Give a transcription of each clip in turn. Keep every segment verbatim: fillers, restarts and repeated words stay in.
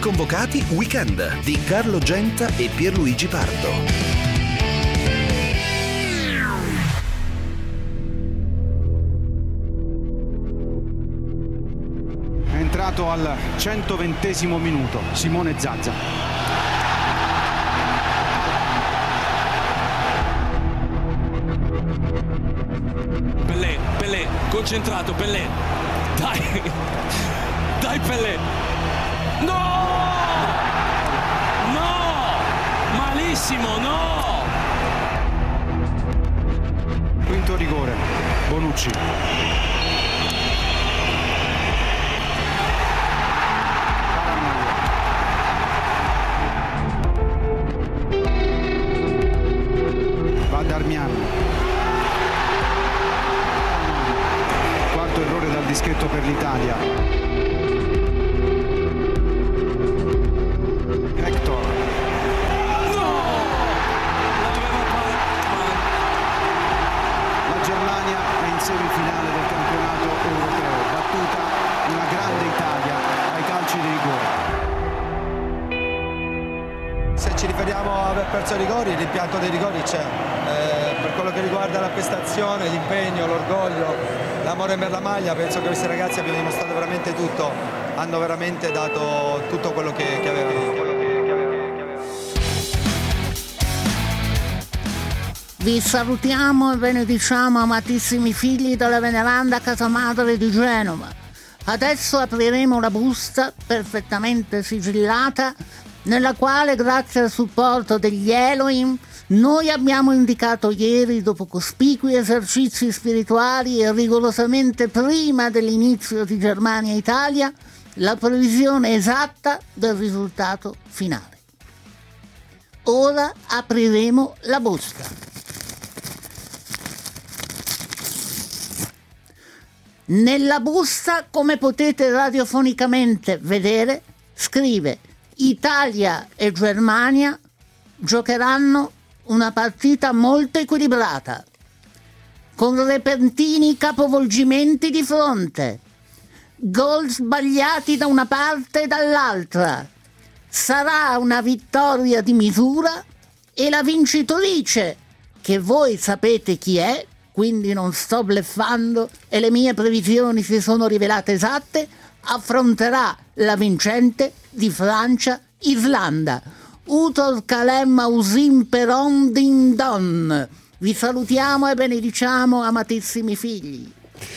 Sconvocati Weekend di Carlo Genta e Pierluigi Pardo. È entrato al centoventesimo minuto Simone Zaza. Pellè, Pellè, concentrato, Pellè. Dai, dai Pellè. No! No! Malissimo, no! Quinto rigore, Bonucci. Va Darmian. Quarto errore dal dischetto per l'Italia. Hector. No! La Germania è in semifinale del campionato europeo, battuta una grande Italia ai calci di rigore. Se ci riferiamo a aver perso i rigori, l'impianto dei rigori c'è. Eh, per quello che riguarda la prestazione, l'impegno, l'orgoglio, l'amore per la maglia, penso che questi ragazzi abbiano dimostrato veramente tutto, hanno veramente dato tutto quello che, che avevano. Vi salutiamo e benediciamo, amatissimi figli della veneranda casa madre di Genova. Adesso apriremo la busta perfettamente sigillata, nella quale, grazie al supporto degli Elohim, noi abbiamo indicato ieri, dopo cospicui esercizi spirituali e rigorosamente prima dell'inizio di Germania-Italia, la previsione esatta del risultato finale. Ora apriremo la busta. Nella busta, come potete radiofonicamente vedere, scrive: Italia e Germania giocheranno una partita molto equilibrata, con repentini capovolgimenti di fronte, gol sbagliati da una parte e dall'altra. Sarà una vittoria di misura e la vincitrice, che voi sapete chi è, quindi non sto bluffando e le mie previsioni si sono rivelate esatte, affronterà la vincente di Francia-Islanda. Utor Kalem Ausim Peron Din Don. Vi salutiamo e benediciamo, amatissimi figli.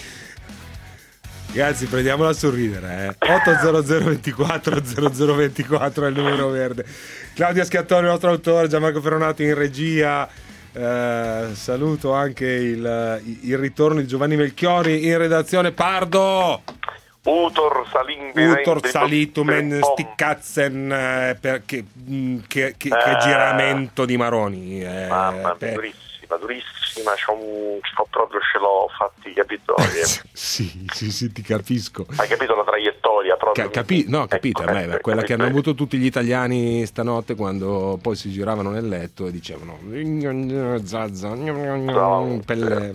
Ragazzi, prendiamola a sorridere, eh. otto zero zero ventiquattro zero zero ventiquattro è il numero verde. Claudia Schiattoni, il nostro autore, Gianmarco Ferronato in regia. Eh, saluto anche il, il ritorno di Giovanni Melchiori in redazione. Pardo Utor Salim Utor Salitumen Stickatzen eh, perché che, che, che eh, giramento di Maroni eh, mamma per... durissima durissima c'ho, un, c'ho proprio ce l'ho fatti, capito? sì, sì, sì, ti capisco. Hai capito la traiettoria proprio? Ca- capi- no, capito, ecco, beh, ecco, quella capito. che hanno avuto tutti gli italiani stanotte quando poi si giravano nel letto e dicevano Zazza, Pelle,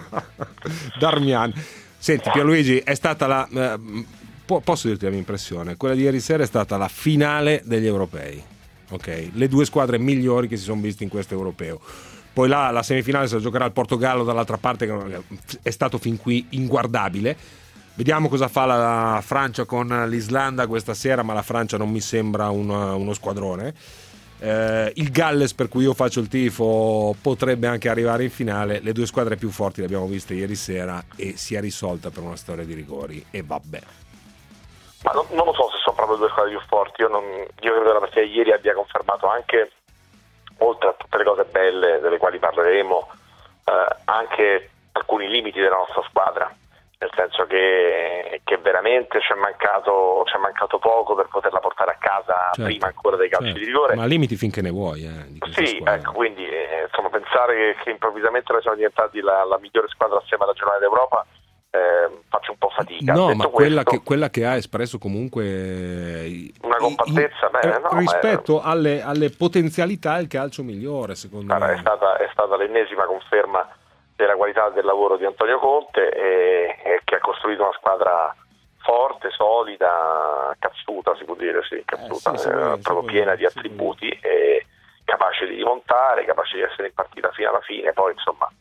Darmian. Senti Pierluigi, è stata la eh, po- posso dirti la mia impressione, quella di ieri sera è stata la finale degli europei, ok? Le due squadre migliori che si sono viste in questo europeo. Poi là la semifinale se la giocherà il Portogallo dall'altra parte, che è stato fin qui inguardabile. Vediamo cosa fa la Francia con l'Islanda questa sera, ma la Francia non mi sembra uno, uno squadrone. Eh, il Galles, per cui io faccio il tifo, potrebbe anche arrivare in finale. Le due squadre più forti le abbiamo viste ieri sera e si è risolta per una storia di rigori e vabbè. Ma non, non lo so se sono proprio le due squadre più forti. Io, non, io credo che la partita di ieri abbia confermato anche, oltre a tutte le cose belle delle quali parleremo, eh, anche alcuni limiti della nostra squadra, nel senso che, che veramente c'è mancato, c'è mancato poco per poterla portare a casa, certo, prima ancora dei calci, certo, di rigore. Ma limiti finché ne vuoi, eh, di sì, squadra. Ecco, quindi eh, insomma, pensare che, che improvvisamente noi siamo diventati la, la migliore squadra assieme alla Germania d'Europa, eh, faccio un po' fatica. No, Detto ma quella, questo, che, quella che ha espresso comunque una compattezza i, bene, eh, no, rispetto è, alle, alle potenzialità il calcio migliore, secondo guarda, me. È stata, è stata l'ennesima conferma della qualità del lavoro di Antonio Conte e, e che ha costruito una squadra forte, solida, cazzuta si può dire, sì, cazzuta, Eh, sì, sì, eh, sì, proprio sì, piena di sì, attributi, e capace di rimontare, capace di essere in partita fino alla fine. Poi insomma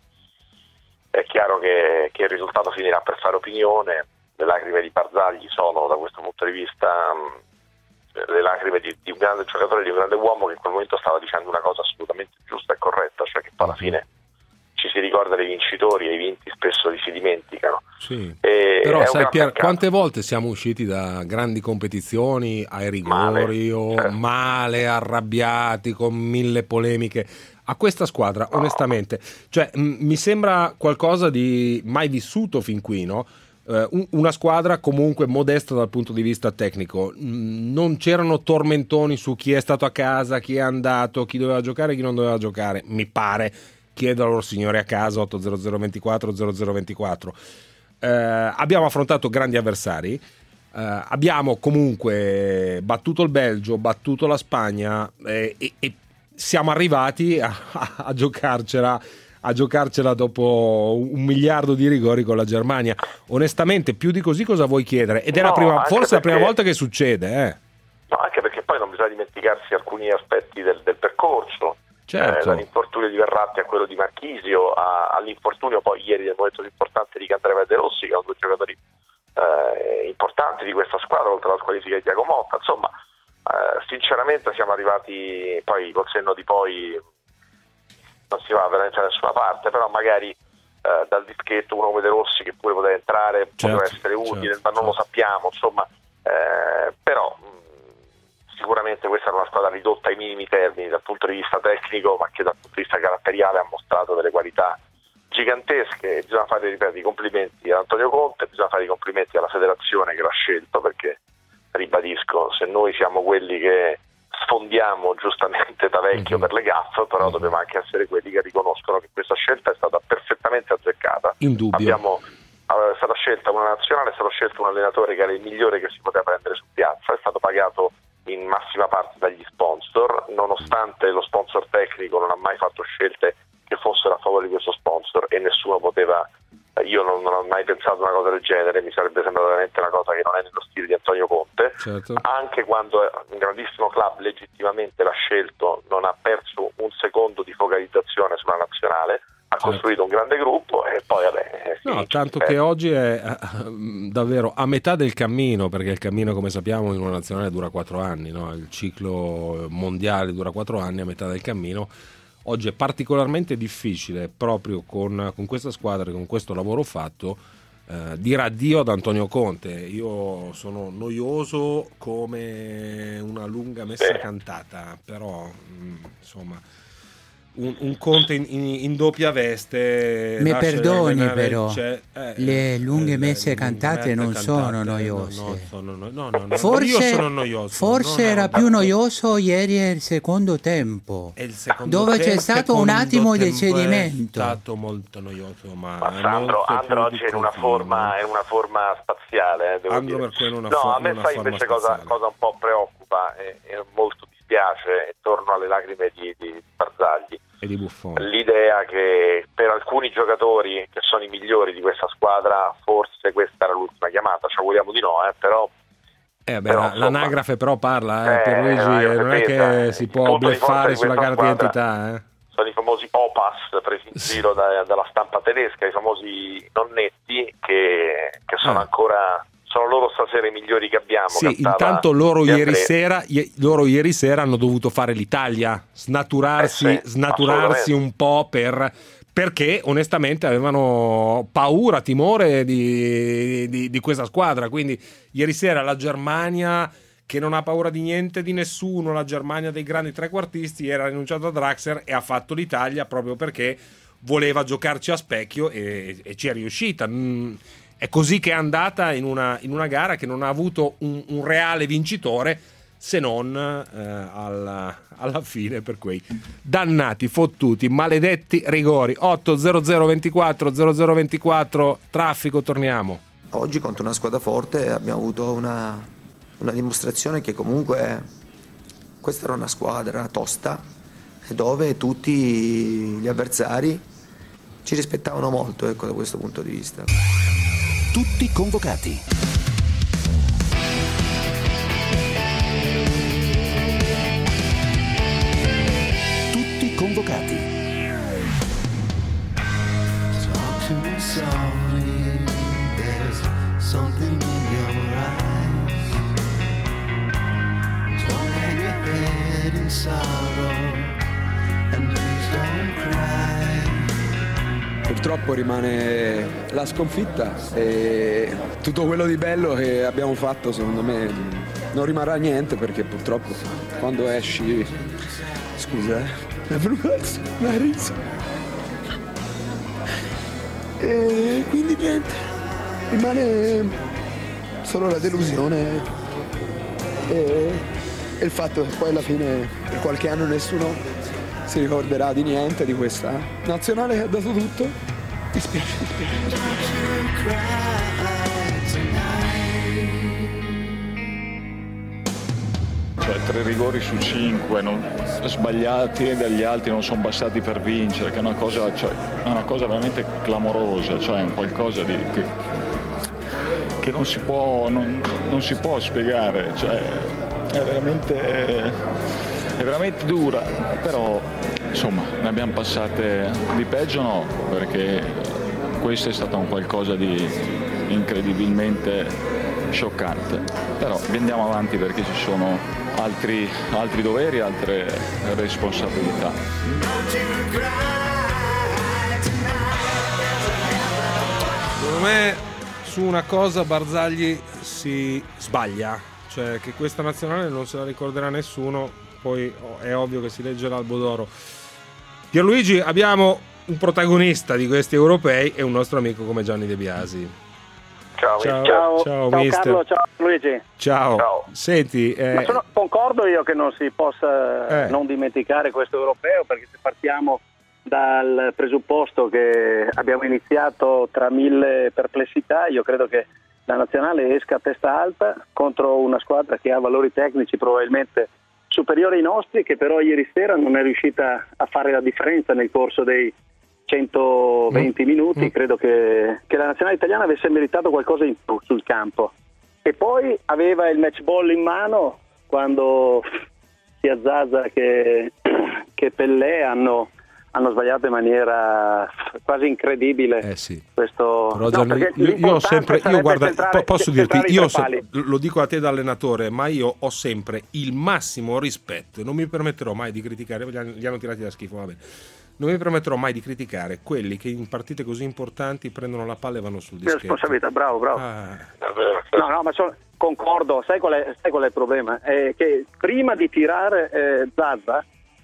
è chiaro che, che il risultato finirà per fare opinione. Le lacrime di Barzagli sono, da questo punto di vista, mh, le lacrime di, di un grande giocatore, di un grande uomo che in quel momento stava dicendo una cosa assolutamente giusta e corretta, cioè che poi alla fine ci si ricorda dei vincitori e i vinti spesso li si dimenticano. Sì. E Però è un sai gran Pier, peccato. quante volte siamo usciti da grandi competizioni ai rigori Male, o certo. male, arrabbiati, con mille polemiche. A questa squadra, no, onestamente, cioè m- mi sembra qualcosa di mai vissuto fin qui, no? Uh, un- una squadra comunque modesta dal punto di vista tecnico. Mm, non c'erano tormentoni su chi è stato a casa, chi è andato, chi doveva giocare e chi non doveva giocare, mi pare. Chiedo ai loro signori a casa. Otto zero zero ventiquattro zero zero ventiquattro. Uh, abbiamo affrontato grandi avversari, uh, abbiamo comunque battuto il Belgio, battuto la Spagna, eh, e, e siamo arrivati a, a, a giocarcela a giocarcela dopo un miliardo di rigori con la Germania. Onestamente, più di così cosa vuoi chiedere? Ed è No, la prima, anche forse è la prima perché- volta che succede, eh. No, anche perché poi non bisogna dimenticarsi alcuni aspetti del, del percorso, Certo. eh, dall'infortunio di Verratti a quello di Marchisio, a, all'infortunio poi ieri del momento più importante di Candreva e De Rossi, che sono due giocatori eh, importanti di questa squadra, oltre alla squalifica di Thiago Motta. Insomma, eh, sinceramente siamo arrivati, poi col senno di poi non si va veramente da nessuna parte, però magari eh, dal dischetto uno come De Rossi, che pure poteva entrare, Certo, poteva essere utile, certo, ma non lo certo. sappiamo, insomma, eh, però mh, sicuramente questa era una squadra ridotta ai minimi termini dal punto di vista tecnico, ma che dal punto di vista caratteriale ha mostrato delle qualità gigantesche. Bisogna fare, ripeto, i complimenti ad Antonio Conte, bisogna fare i complimenti alla federazione che l'ha scelto, perché ribadisco, se noi siamo quelli che sfondiamo giustamente da vecchio Mm-hmm. per le gaffe, però Mm-hmm. dobbiamo anche essere quelli che riconoscono che questa scelta è stata perfettamente azzeccata. Indubbio. Abbiamo, è stata scelta una nazionale, è stato scelto un allenatore che era il migliore che si poteva prendere su piazza, è stato pagato in massima parte dagli sponsor, nonostante lo sponsor tecnico non ha mai fatto scelte che fossero a favore di questo sponsor, e nessuno poteva, io non, non ho mai pensato una cosa del genere, mi sarebbe sembrata veramente una cosa che non è nello stile di Antonio Conte. Certo. Anche quando un grandissimo club legittimamente l'ha scelto, non ha perso un secondo di focalizzazione sulla nazionale, ha Certo. costruito un grande gruppo e poi vabbè. No, sì, tanto eh, che oggi è eh, davvero a metà del cammino, perché il cammino, come sappiamo, in una nazionale dura quattro anni, no? Il ciclo mondiale dura quattro anni, a metà del cammino. Oggi è particolarmente difficile, proprio con, con questa squadra e con questo lavoro fatto, eh, dire addio ad Antonio Conte. Io sono noioso come una lunga messa Beh. cantata, però mh, insomma un, un Conte in, in, in doppia veste. Mi lascia perdoni allenare- però, c'è- eh, le eh, lunghe le messe lunghe cantate messe non sono cantate noiose. non sono no- no, no, no, Forse, io sono noioso. forse non è era un- più noioso ieri il secondo tempo, E il secondo dove c'è tempo- stato un secondo attimo di tempo cedimento. È stato molto noioso, ma Ma Sandro, molto Andro più oggi di è in una così, forma, no? è in una forma spaziale, eh, devo Andro dire. per cui è in una no, fo- a me in una sai forma invece cosa, spaziale. cosa un po' preoccupa e, e molto dispiace intorno alle lacrime di, di Barzagli. E di Buffon. L'idea che per alcuni giocatori che sono i migliori di questa squadra forse questa era l'ultima chiamata, ci auguriamo di no, eh, però Eh, beh, però, la- insomma, l'anagrafe però parla, eh, eh, Pierluigi, l'anagrafe non è pesa, che eh. si Il può punto di forza bluffare di sulla questa carta squadra d'identità. Eh. sono i famosi Opas presi in giro da- dalla stampa tedesca, i famosi nonnetti che, che sono Ah. ancora, sono loro stasera i migliori che abbiamo. Sì, cantava intanto loro De ieri, André. sera, ie- loro ieri sera hanno dovuto fare l'Italia, snaturarsi, Eh sì, snaturarsi assolutamente. un po' per, perché onestamente avevano paura, timore di, di, di questa squadra. Quindi ieri sera la Germania, che non ha paura di niente, di nessuno, la Germania dei grandi trequartisti, era rinunciato a Draxler e ha fatto l'Italia proprio perché voleva giocarci a specchio e, e ci è riuscita. Mm, È così che è andata in una, in una gara che non ha avuto un, un reale vincitore, se non eh, alla, alla fine, per quei dannati, fottuti, maledetti rigori. Otto zero zero ventiquattro zero zero ventiquattro, traffico, torniamo. Oggi contro una squadra forte abbiamo avuto una, una dimostrazione che comunque questa era una squadra tosta, dove tutti gli avversari ci rispettavano molto, ecco, da questo punto di vista. Tutti convocati. convocati. Purtroppo rimane la sconfitta e tutto quello di bello che abbiamo fatto secondo me non rimarrà niente, perché purtroppo quando esci, scusa, eh, è venuta una risa e quindi niente, rimane solo la delusione e, e il fatto che poi alla fine per qualche anno nessuno si ricorderà di niente di questa nazionale che ha dato tutto. Mi spiace, mi spiace. Cioè tre rigori su cinque non, sbagliati dagli altri non sono bastati per vincere, che è una cosa, cioè, è una cosa veramente clamorosa, cioè è qualcosa di, che, che non si può non, non si può spiegare, cioè è veramente è veramente dura, però insomma ne abbiamo passate di peggio, no, perché questo è stato un qualcosa di incredibilmente scioccante, però andiamo avanti perché ci sono altri, altri doveri, altre responsabilità. Secondo me su una cosa Barzagli si sbaglia, cioè che questa nazionale non se la ricorderà nessuno. Poi è ovvio che si legge l'albo d'oro. Pierluigi, abbiamo un protagonista di questi europei e un nostro amico come Gianni De Biasi. Ciao, ciao, ciao, ciao, ciao mister. Carlo, ciao Luigi. Ciao. Ciao. Senti, eh... Ma sono, concordo io che non si possa eh. non dimenticare questo europeo, perché se partiamo dal presupposto che abbiamo iniziato tra mille perplessità, io credo che la nazionale esca a testa alta contro una squadra che ha valori tecnici probabilmente superiore ai nostri, che però ieri sera non è riuscita a fare la differenza nel corso dei centoventi mm. minuti. Mm. Credo che, che la nazionale italiana avesse meritato qualcosa in più sul campo, e poi aveva il match ball in mano quando sia Zaza che, che Pellè hanno, hanno sbagliato in maniera quasi incredibile. Eh sì. Questo Però, Gianni, no, io, io ho sempre io guarda centrare, posso dirti io so, pali. lo dico a te da allenatore, ma io ho sempre il massimo rispetto e non mi permetterò mai di criticare, li hanno, li hanno tirati da schifo, va bene. Non mi permetterò mai di criticare quelli che in partite così importanti prendono la palla e vanno sul dischetto. Responsabilità, bravo, bravo. Ah. No, no, ma sono, concordo, sai qual è, sai qual è il problema? È che prima di tirare eh, Zaza,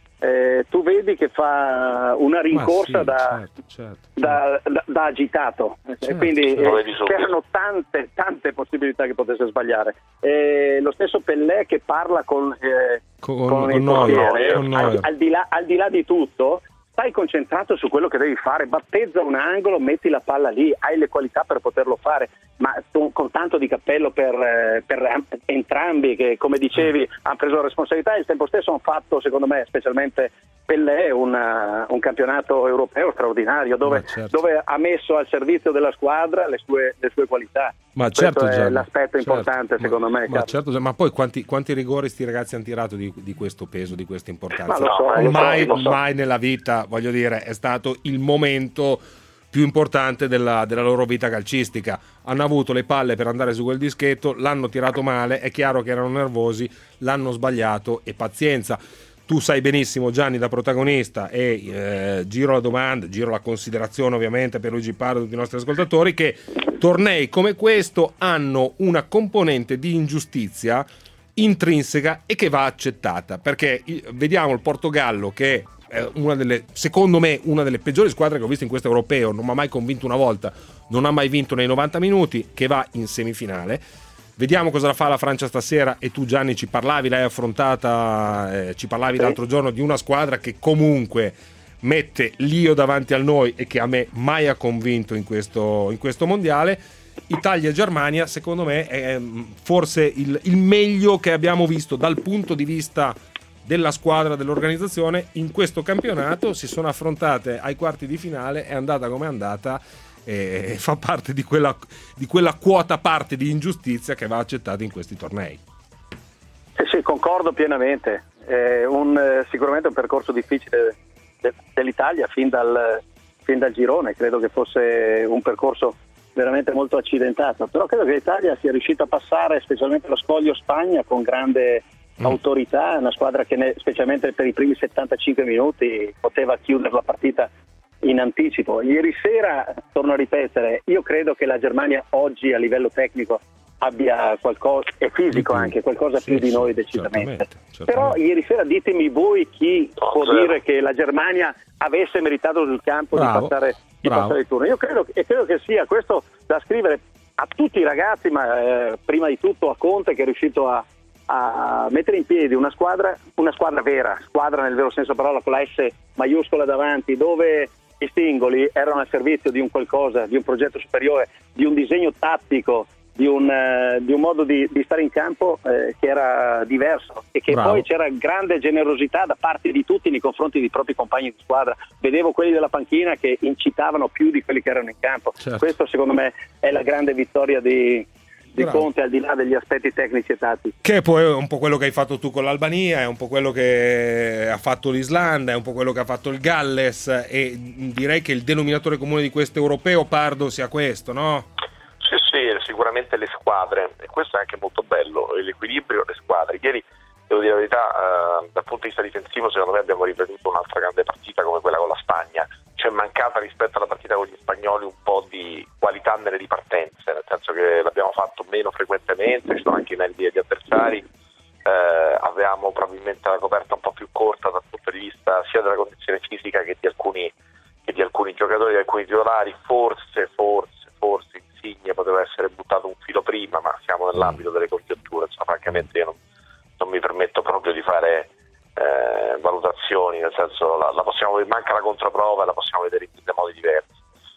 eh, tu vedi che fa una rincorsa sì, da, certo, certo, da, da, da agitato, certo, e quindi certo. eh, c'erano tante, tante possibilità che potesse sbagliare. Eh, lo stesso Pellè che parla con, eh, con, con, con il noi, portiere, con al, noi. Al, di là, al di là di tutto, stai concentrato su quello che devi fare, battezza un angolo, metti la palla lì, hai le qualità per poterlo fare, ma tu, con tanto di cappello per, per entrambi che, come dicevi, hanno preso la responsabilità e al tempo stesso hanno fatto, secondo me, specialmente Pellè, una, un campionato europeo straordinario dove, certo. dove ha messo al servizio della squadra le sue, le sue qualità. Ma Questo certo, è Gianni, l'aspetto certo. importante, secondo ma, me. Ma, certo, ma poi quanti, quanti rigori sti ragazzi hanno tirato di, di questo peso, di questa importanza? Ma lo so, lo mai, so, lo so. mai nella vita, voglio dire, è stato il momento più importante della, della loro vita calcistica. Hanno avuto le palle per andare su quel dischetto, l'hanno tirato male, è chiaro che erano nervosi, l'hanno sbagliato e pazienza. Tu sai benissimo, Gianni, da protagonista, e eh, giro la domanda, giro la considerazione ovviamente per Luigi Pardo e tutti i nostri ascoltatori, che tornei come questo hanno una componente di ingiustizia intrinseca e che va accettata, perché vediamo il Portogallo che è una delle, secondo me, una delle peggiori squadre che ho visto in questo europeo, non mi ha mai convinto una volta, non ha mai vinto nei novanta minuti, che va in semifinale. Vediamo cosa la fa la Francia stasera, e tu, Gianni, ci parlavi, l'hai affrontata, eh, ci parlavi sì. l'altro giorno di una squadra che comunque mette l'io davanti al noi e che a me mai ha convinto in questo, in questo mondiale. Italia e Germania, secondo me, è forse il, il meglio che abbiamo visto dal punto di vista della squadra, dell'organizzazione in questo campionato. Si sono affrontate ai quarti di finale, è andata come è andata e fa parte di quella, di quella quota parte di ingiustizia che va accettata in questi tornei. Sì, sì, concordo pienamente. È un, sicuramente un percorso difficile de, dell'Italia fin dal, fin dal girone. Credo che fosse un percorso veramente molto accidentato, però credo che l'Italia sia riuscita a passare specialmente lo scoglio Spagna con grande mm. autorità, una squadra che ne, specialmente per i primi settantacinque minuti poteva chiudere la partita in anticipo. Ieri sera, torno a ripetere, io credo che la Germania oggi a livello tecnico abbia qualcosa, e fisico anche, qualcosa sì, più di noi decisamente. Certamente, certamente. Però ieri sera ditemi voi chi oh, può zero. dire che la Germania avesse meritato sul campo bravo, di passare, di passare il turno. Io credo, e credo che sia questo da scrivere a tutti i ragazzi, ma eh, prima di tutto a Conte, che è riuscito a, a mettere in piedi una squadra, una squadra vera, squadra nel vero senso della parola, con la S maiuscola davanti, dove i singoli erano al servizio di un qualcosa, di un progetto superiore, di un disegno tattico, di un, uh, di un modo di, di stare in campo eh, che era diverso, e che Bravo. poi c'era grande generosità da parte di tutti nei confronti dei propri compagni di squadra. Vedevo quelli della panchina che incitavano più di quelli che erano in campo. Certo. Questo secondo me è la grande vittoria di, di Conte, al di là degli aspetti tecnici e tattici. Che poi è un po' quello che hai fatto tu con l'Albania, è un po' quello che ha fatto l'Islanda, è un po' quello che ha fatto il Galles, e direi che il denominatore comune di questo europeo, Pardo, sia questo, no? Sì, sì, sicuramente le squadre, e questo è anche molto bello, l'equilibrio, le squadre. Ieri, devo dire la verità, eh, dal punto di vista difensivo secondo me abbiamo ripetuto un'altra grande partita come quella con la Spagna. C'è mancata rispetto alla partita con gli spagnoli un po' di qualità nelle ripartenze, nel senso che l'abbiamo fatto meno frequentemente, ci sono anche i meriti degli avversari, eh, avevamo probabilmente la coperta un po' più corta dal punto di vista sia della condizione fisica che di alcuni, che di alcuni giocatori, di alcuni titolari. Forse, forse, forse Insigne poteva essere buttato un filo prima, ma siamo nell'ambito delle congetture, insomma, francamente io non, non mi permetto proprio di fare eh, valutazioni, nel senso la, la possiamo, manca la controprova e la possiamo vedere in mille modi diversi.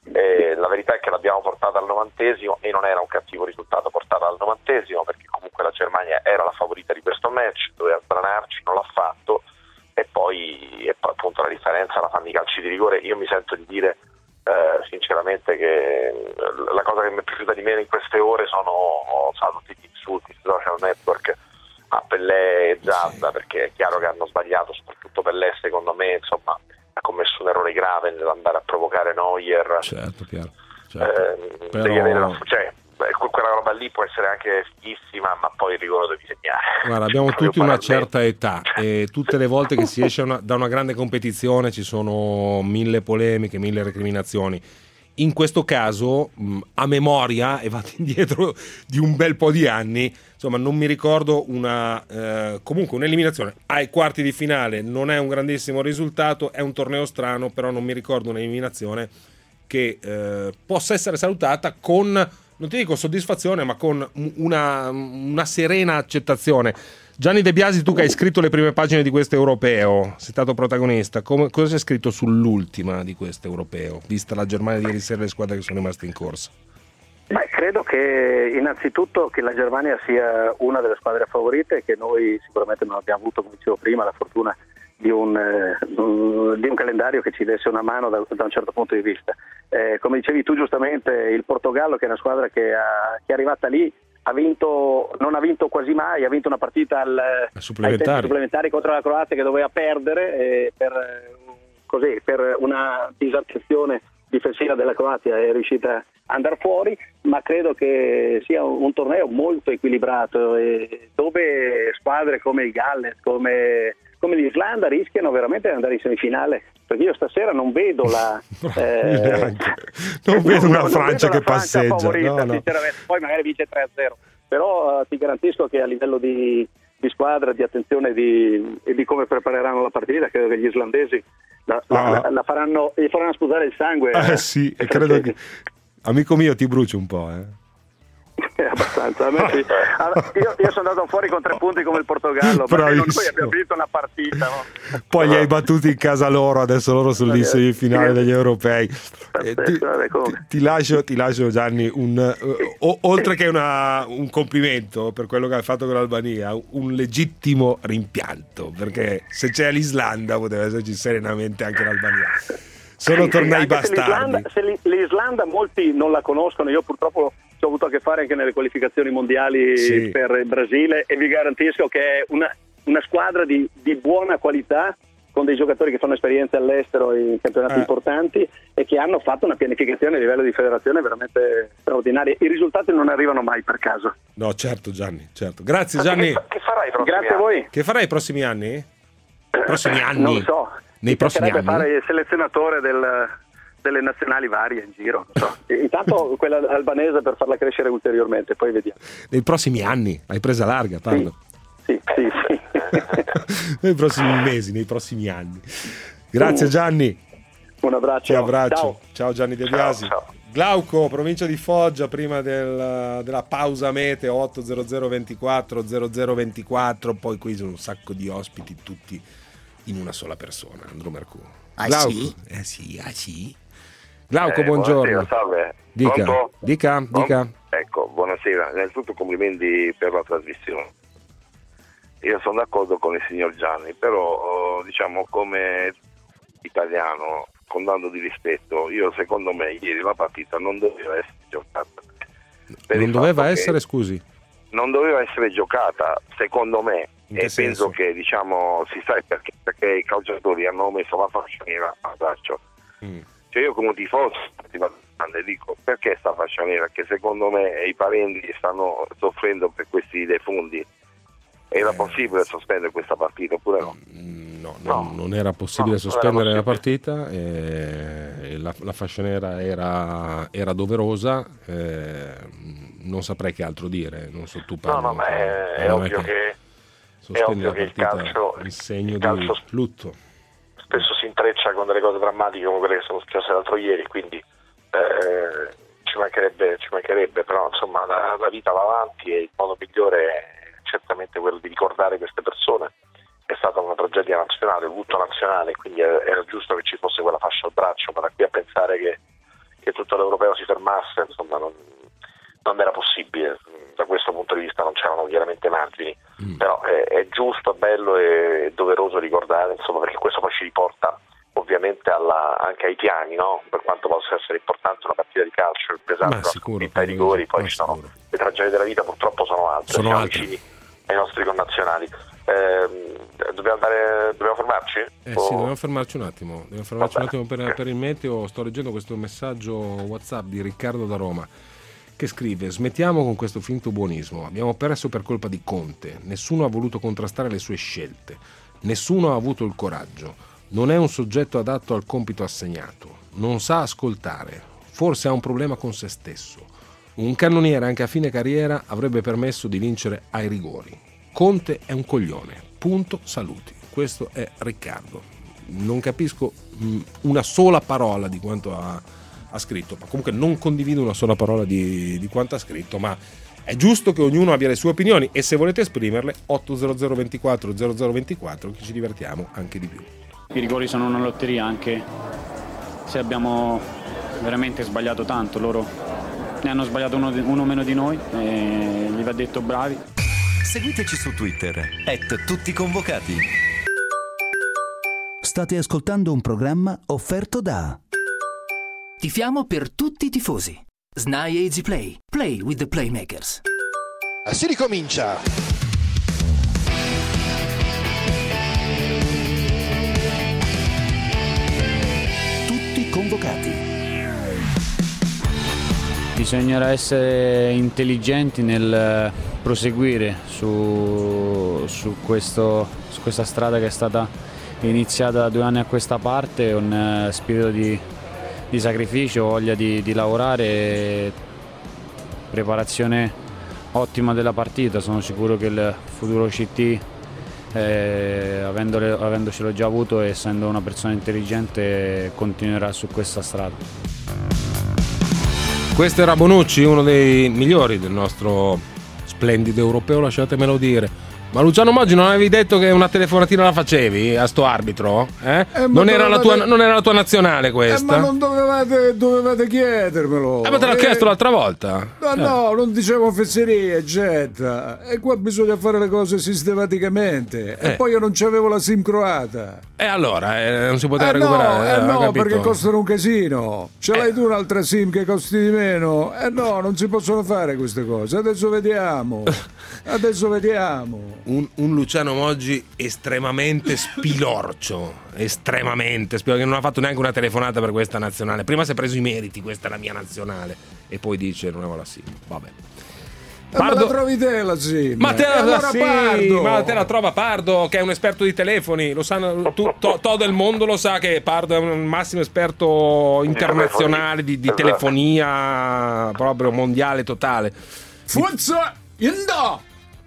E la verità è che l'abbiamo portata al novantesimo e non era un cattivo risultato portata al novantesimo, perché comunque la Germania era la favorita di questo match, doveva sbranarci, non l'ha fatto, e poi, e poi appunto la differenza la fanno i calci di rigore. Io mi sento di dire Uh, sinceramente che la cosa che mi è piaciuta di meno in queste ore sono so, tutti gli insulti sui social network a Pellè e Zazza, sì. perché è chiaro che hanno sbagliato, soprattutto Pellè secondo me, insomma, ha commesso un errore grave nell'andare a provocare Neuer. Certo, chiaro. Certo. Eh, Però... devi avere la, cioè, quella roba lì può essere anche fighissima, ma poi il rigore lo devi segnare. Guarda, abbiamo tutti una certa età e tutte le volte che si esce una, da una grande competizione ci sono mille polemiche, mille recriminazioni. In questo caso, a memoria, e vado indietro di un bel po' di anni, insomma non mi ricordo una eh, comunque un'eliminazione ai quarti di finale. Non è un grandissimo risultato, è un torneo strano, però non mi ricordo un'eliminazione che eh, possa essere salutata con, non ti dico soddisfazione, ma con una, una serena accettazione. Gianni De Biasi, tu che hai scritto le prime pagine di questo europeo, sei stato protagonista, come, cosa c'è scritto sull'ultima di questo europeo, vista la Germania di ieri sera e le squadre che sono rimaste in corsa? Beh, credo che innanzitutto che la Germania sia una delle squadre favorite, che noi sicuramente non abbiamo avuto, come dicevo prima, la fortuna di un, eh, di un calendario che ci desse una mano da, da un certo punto di vista. Eh, come dicevi tu giustamente, il Portogallo, che è una squadra che, ha, che è arrivata lì, ha vinto, non ha vinto quasi mai, ha vinto una partita al, ai tempi supplementari contro la Croazia, che doveva perdere eh, per, così, per una disattenzione difensiva della Croazia è riuscita a andare fuori, ma credo che sia un, un torneo molto equilibrato, e dove squadre come il Galles, come, come l'Islanda rischiano veramente di andare in semifinale, perché io stasera non vedo la eh, non vedo una non, Francia non che passeggia, favorita, no, no. sinceramente. Poi magari vince tre a zero, però uh, ti garantisco che a livello di, di squadra, di attenzione di, e di come prepareranno la partita, credo che gli islandesi la, ah. la, la faranno, gli faranno sputare il sangue. Eh, eh sì, e credo che, amico mio, ti bruci un po', eh. Abbastanza. A me sì. io, io sono andato fuori con tre punti come il Portogallo, perché non noi abbiamo vinto una partita, no? Poi li hai battuti in casa loro, adesso loro sono lì semifinale degli europei. Eh, ti, ti, ti, lascio, ti lascio Gianni un, uh, oltre che una, un complimento per quello che hai fatto con l'Albania, un legittimo rimpianto, perché se c'è l'Islanda poteva esserci serenamente anche l'Albania. Sono sì, tornai sì, bastardi. Se l'Islanda, se l'Islanda molti non la conoscono, io purtroppo ci ho avuto a che fare anche nelle qualificazioni mondiali sì. per il Brasile, e vi garantisco che è una, una squadra di, di buona qualità, con dei giocatori che fanno esperienze all'estero in campionati Eh. importanti e che hanno fatto una pianificazione a livello di federazione veramente straordinaria. I risultati non arrivano mai per caso. No, certo Gianni, certo. Grazie Gianni. Che, che farai i prossimi Grazie a anni? voi. Che farai i prossimi anni? Prossimi anni? Non lo so. Nei prossimi Potrebbe anni? fare il selezionatore del, delle nazionali varie in giro. Non so. Intanto quella albanese per farla crescere ulteriormente, poi vediamo. Nei prossimi anni? Hai presa larga, parlo. Sì, sì, sì. Nei prossimi mesi, nei prossimi anni. Grazie Gianni. Un abbraccio. Ti abbraccio. Ciao. Ciao Gianni De Biasi. Ciao, ciao. Glauco, provincia di Foggia, prima del- della pausa meteo otto zero zero ventiquattro zero zero ventiquattro, poi qui sono un sacco di ospiti tutti in una sola persona, Andro Mercurio. Ah, Glauco? sì? Eh sì, ah sì. Glauco, Eh, buongiorno. buonasera, salve. Dica, Pronto? dica, dica. Ecco, buonasera. Innanzitutto complimenti per la trasmissione. Io sono d'accordo con il signor Gianni, però diciamo come italiano, con tanto di rispetto, io secondo me ieri la partita non doveva essere giocata. Per Non il doveva fatto che essere, scusi? non doveva essere giocata, secondo me, In e che senso? penso che diciamo si sa perché, perché i calciatori hanno messo la fascia nera al braccio. Mm. Cioè io come tifoso ti dico perché sta fascia nera, che secondo me i parenti stanno soffrendo per questi defunti. Era Eh, possibile sospendere questa partita oppure no? No, No. non, non era possibile No, non sospendere era la partita, eh, e la, la fascia nera era, era doverosa, eh, non saprei che altro dire, non so tu No, parli, no, ma è, è non ovvio che, è sospendi ovvio la che il partita calcio, in segno il calcio di lutto. spesso si intreccia con delle cose drammatiche come quelle che sono successe l'altro ieri, quindi eh, ci mancherebbe, ci mancherebbe, però insomma la, la vita va avanti e il modo migliore è certamente quello di ricordare queste persone. È stata una tragedia nazionale, un lutto nazionale, quindi era giusto che ci fosse quella fascia al braccio, ma da qui a pensare che, che tutto l'europeo si fermasse, insomma non, non era possibile. Da questo punto di vista non c'erano chiaramente margini, mm. però è, è giusto, bello e doveroso ricordare, insomma, perché questo poi ci riporta ovviamente alla, anche ai piani, no? Per quanto possa essere importante una partita di calcio, il pesante, Ma sicuro, i rigori, poi ci sono sicuro. le tragedie della vita, purtroppo sono altre, Sono siamo altre. vicini ai nostri connazionali. Eh, dobbiamo andare, dobbiamo fermarci? Eh O- sì, dobbiamo fermarci un attimo, dobbiamo fermarci un attimo per, per il meteo. Sto leggendo questo messaggio WhatsApp di Riccardo da Roma che scrive: smettiamo con questo finto buonismo, abbiamo perso per colpa di Conte, nessuno ha voluto contrastare le sue scelte, nessuno ha avuto il coraggio, non è un soggetto adatto al compito assegnato, non sa ascoltare, forse ha un problema con se stesso. Un cannoniere anche a fine carriera avrebbe permesso di vincere ai rigori. Conte è un coglione, punto, saluti. Questo è Riccardo. Non capisco mh, una sola parola di quanto ha, ha scritto, ma comunque non condivido una sola parola di, di quanto ha scritto, ma è giusto che ognuno abbia le sue opinioni e se volete esprimerle otto zero zero ventiquattro zero zero ventiquattro che ci divertiamo anche di più. I rigori sono una lotteria, anche se abbiamo veramente sbagliato tanto, loro ne hanno sbagliato uno, uno meno di noi e gli va detto bravi. Seguiteci su Twitter, at tutti convocati. State ascoltando un programma offerto da Tifiamo per tutti i tifosi. S N A I Easy Play. Play with the Playmakers. Si ricomincia. Tutti convocati. Bisognerà essere intelligenti nel proseguire su, su, questo, su questa strada che è stata iniziata da due anni a questa parte, un spirito di, di sacrificio, voglia di, di lavorare, preparazione ottima della partita. Sono sicuro che il futuro C T, eh, avendole, avendocelo già avuto e essendo una persona intelligente, continuerà su questa strada. Questo era Bonucci, uno dei migliori del nostro splendido europeo, lasciatemelo dire. Ma Luciano Moggi, non avevi detto che una telefonatina la facevi a sto arbitro? Eh? Eh, non, era dovevate... la tua, non era la tua nazionale questa? Eh, ma non dovevate, dovevate chiedermelo. Eh, ma te l'ho eh... chiesto l'altra volta. No, eh. no, non dicevo fesserie, getta. E qua bisogna fare le cose sistematicamente. Eh. E poi io non c'avevo la SIM croata. E allora, eh, non si poteva Eh recuperare? no, eh, eh no capito? perché costano un casino. Ce l'hai tu un'altra SIM che costi di meno? Eh no, non si possono fare queste cose. Adesso vediamo. Adesso vediamo. un, un Luciano Moggi estremamente spilorcio, estremamente spilorcio, che non ha fatto neanche una telefonata per questa nazionale. Prima si è preso i meriti, questa è la mia nazionale, e poi dice non avevo la sì. Vabbè. Pardo... Ma la trovi te la sim? Ma te la, allora sì, Pardo. ma te la trova Pardo, che è un esperto di telefoni, lo sanno, tu, to, todo il mondo lo sa che Pardo è un massimo esperto internazionale di, di telefonia, proprio mondiale totale. Forza Inda!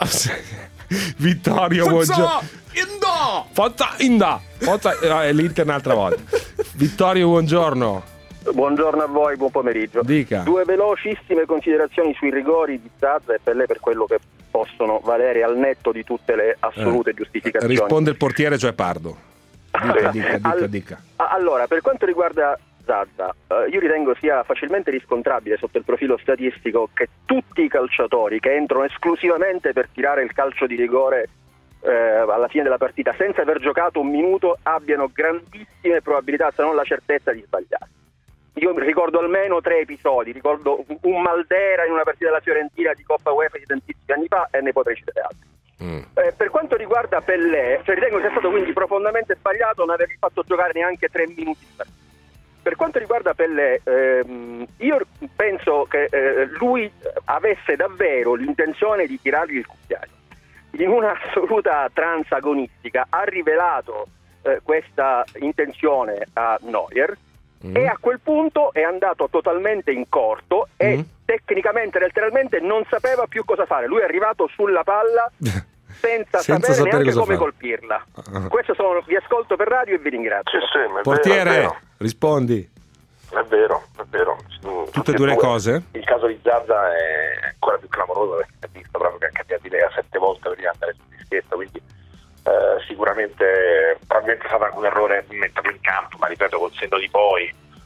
Vittorio, buongiorno. Inda! Forza Inda! Forza, eh, l'Inter un'altra volta. Vittorio, buongiorno. Buongiorno a voi, buon pomeriggio. Dica. Due velocissime considerazioni sui rigori di Zaza e Pellè, per quello che possono valere al netto di tutte le assolute eh, giustificazioni. Risponde il portiere, cioè Pardo. Dica, dica, dica, All- dica. Allora, per quanto riguarda Zaza, eh, io ritengo sia facilmente riscontrabile sotto il profilo statistico che tutti i calciatori che entrano esclusivamente per tirare il calcio di rigore eh, alla fine della partita senza aver giocato un minuto abbiano grandissime probabilità, se non la certezza, di sbagliare. Io ricordo almeno tre episodi, ricordo un Maldera in una partita della Fiorentina di Coppa UEFA di tantissimi anni fa e ne potrei citare altri. Mm. Eh, per quanto riguarda Pellè, cioè ritengo sia stato quindi profondamente sbagliato non avergli fatto giocare neanche tre minuti di partita. Per quanto riguarda Pellè, ehm, io penso che eh, lui avesse davvero l'intenzione di tirargli il cucchiaio. In un'assoluta trance agonistica ha rivelato eh, questa intenzione a Neuer. Mm. E a quel punto è andato totalmente in corto e mm. tecnicamente, letteralmente non sapeva più cosa fare. Lui è arrivato sulla palla senza, senza sapere, sapere neanche come fare. colpirla. Uh-huh. Questo sono, vi ascolto per radio e vi ringrazio. Sì, sì, è portiere, vero, è vero. rispondi. È vero, è vero. Tutte e due le cose? Il caso di Zaza è ancora più clamoroso perché si è visto proprio che ha cambiato idea sette volte prima di andare sul dischetto, quindi Eh, sicuramente probabilmente è stato anche un errore metterlo in campo, ma ripeto, col senno di poi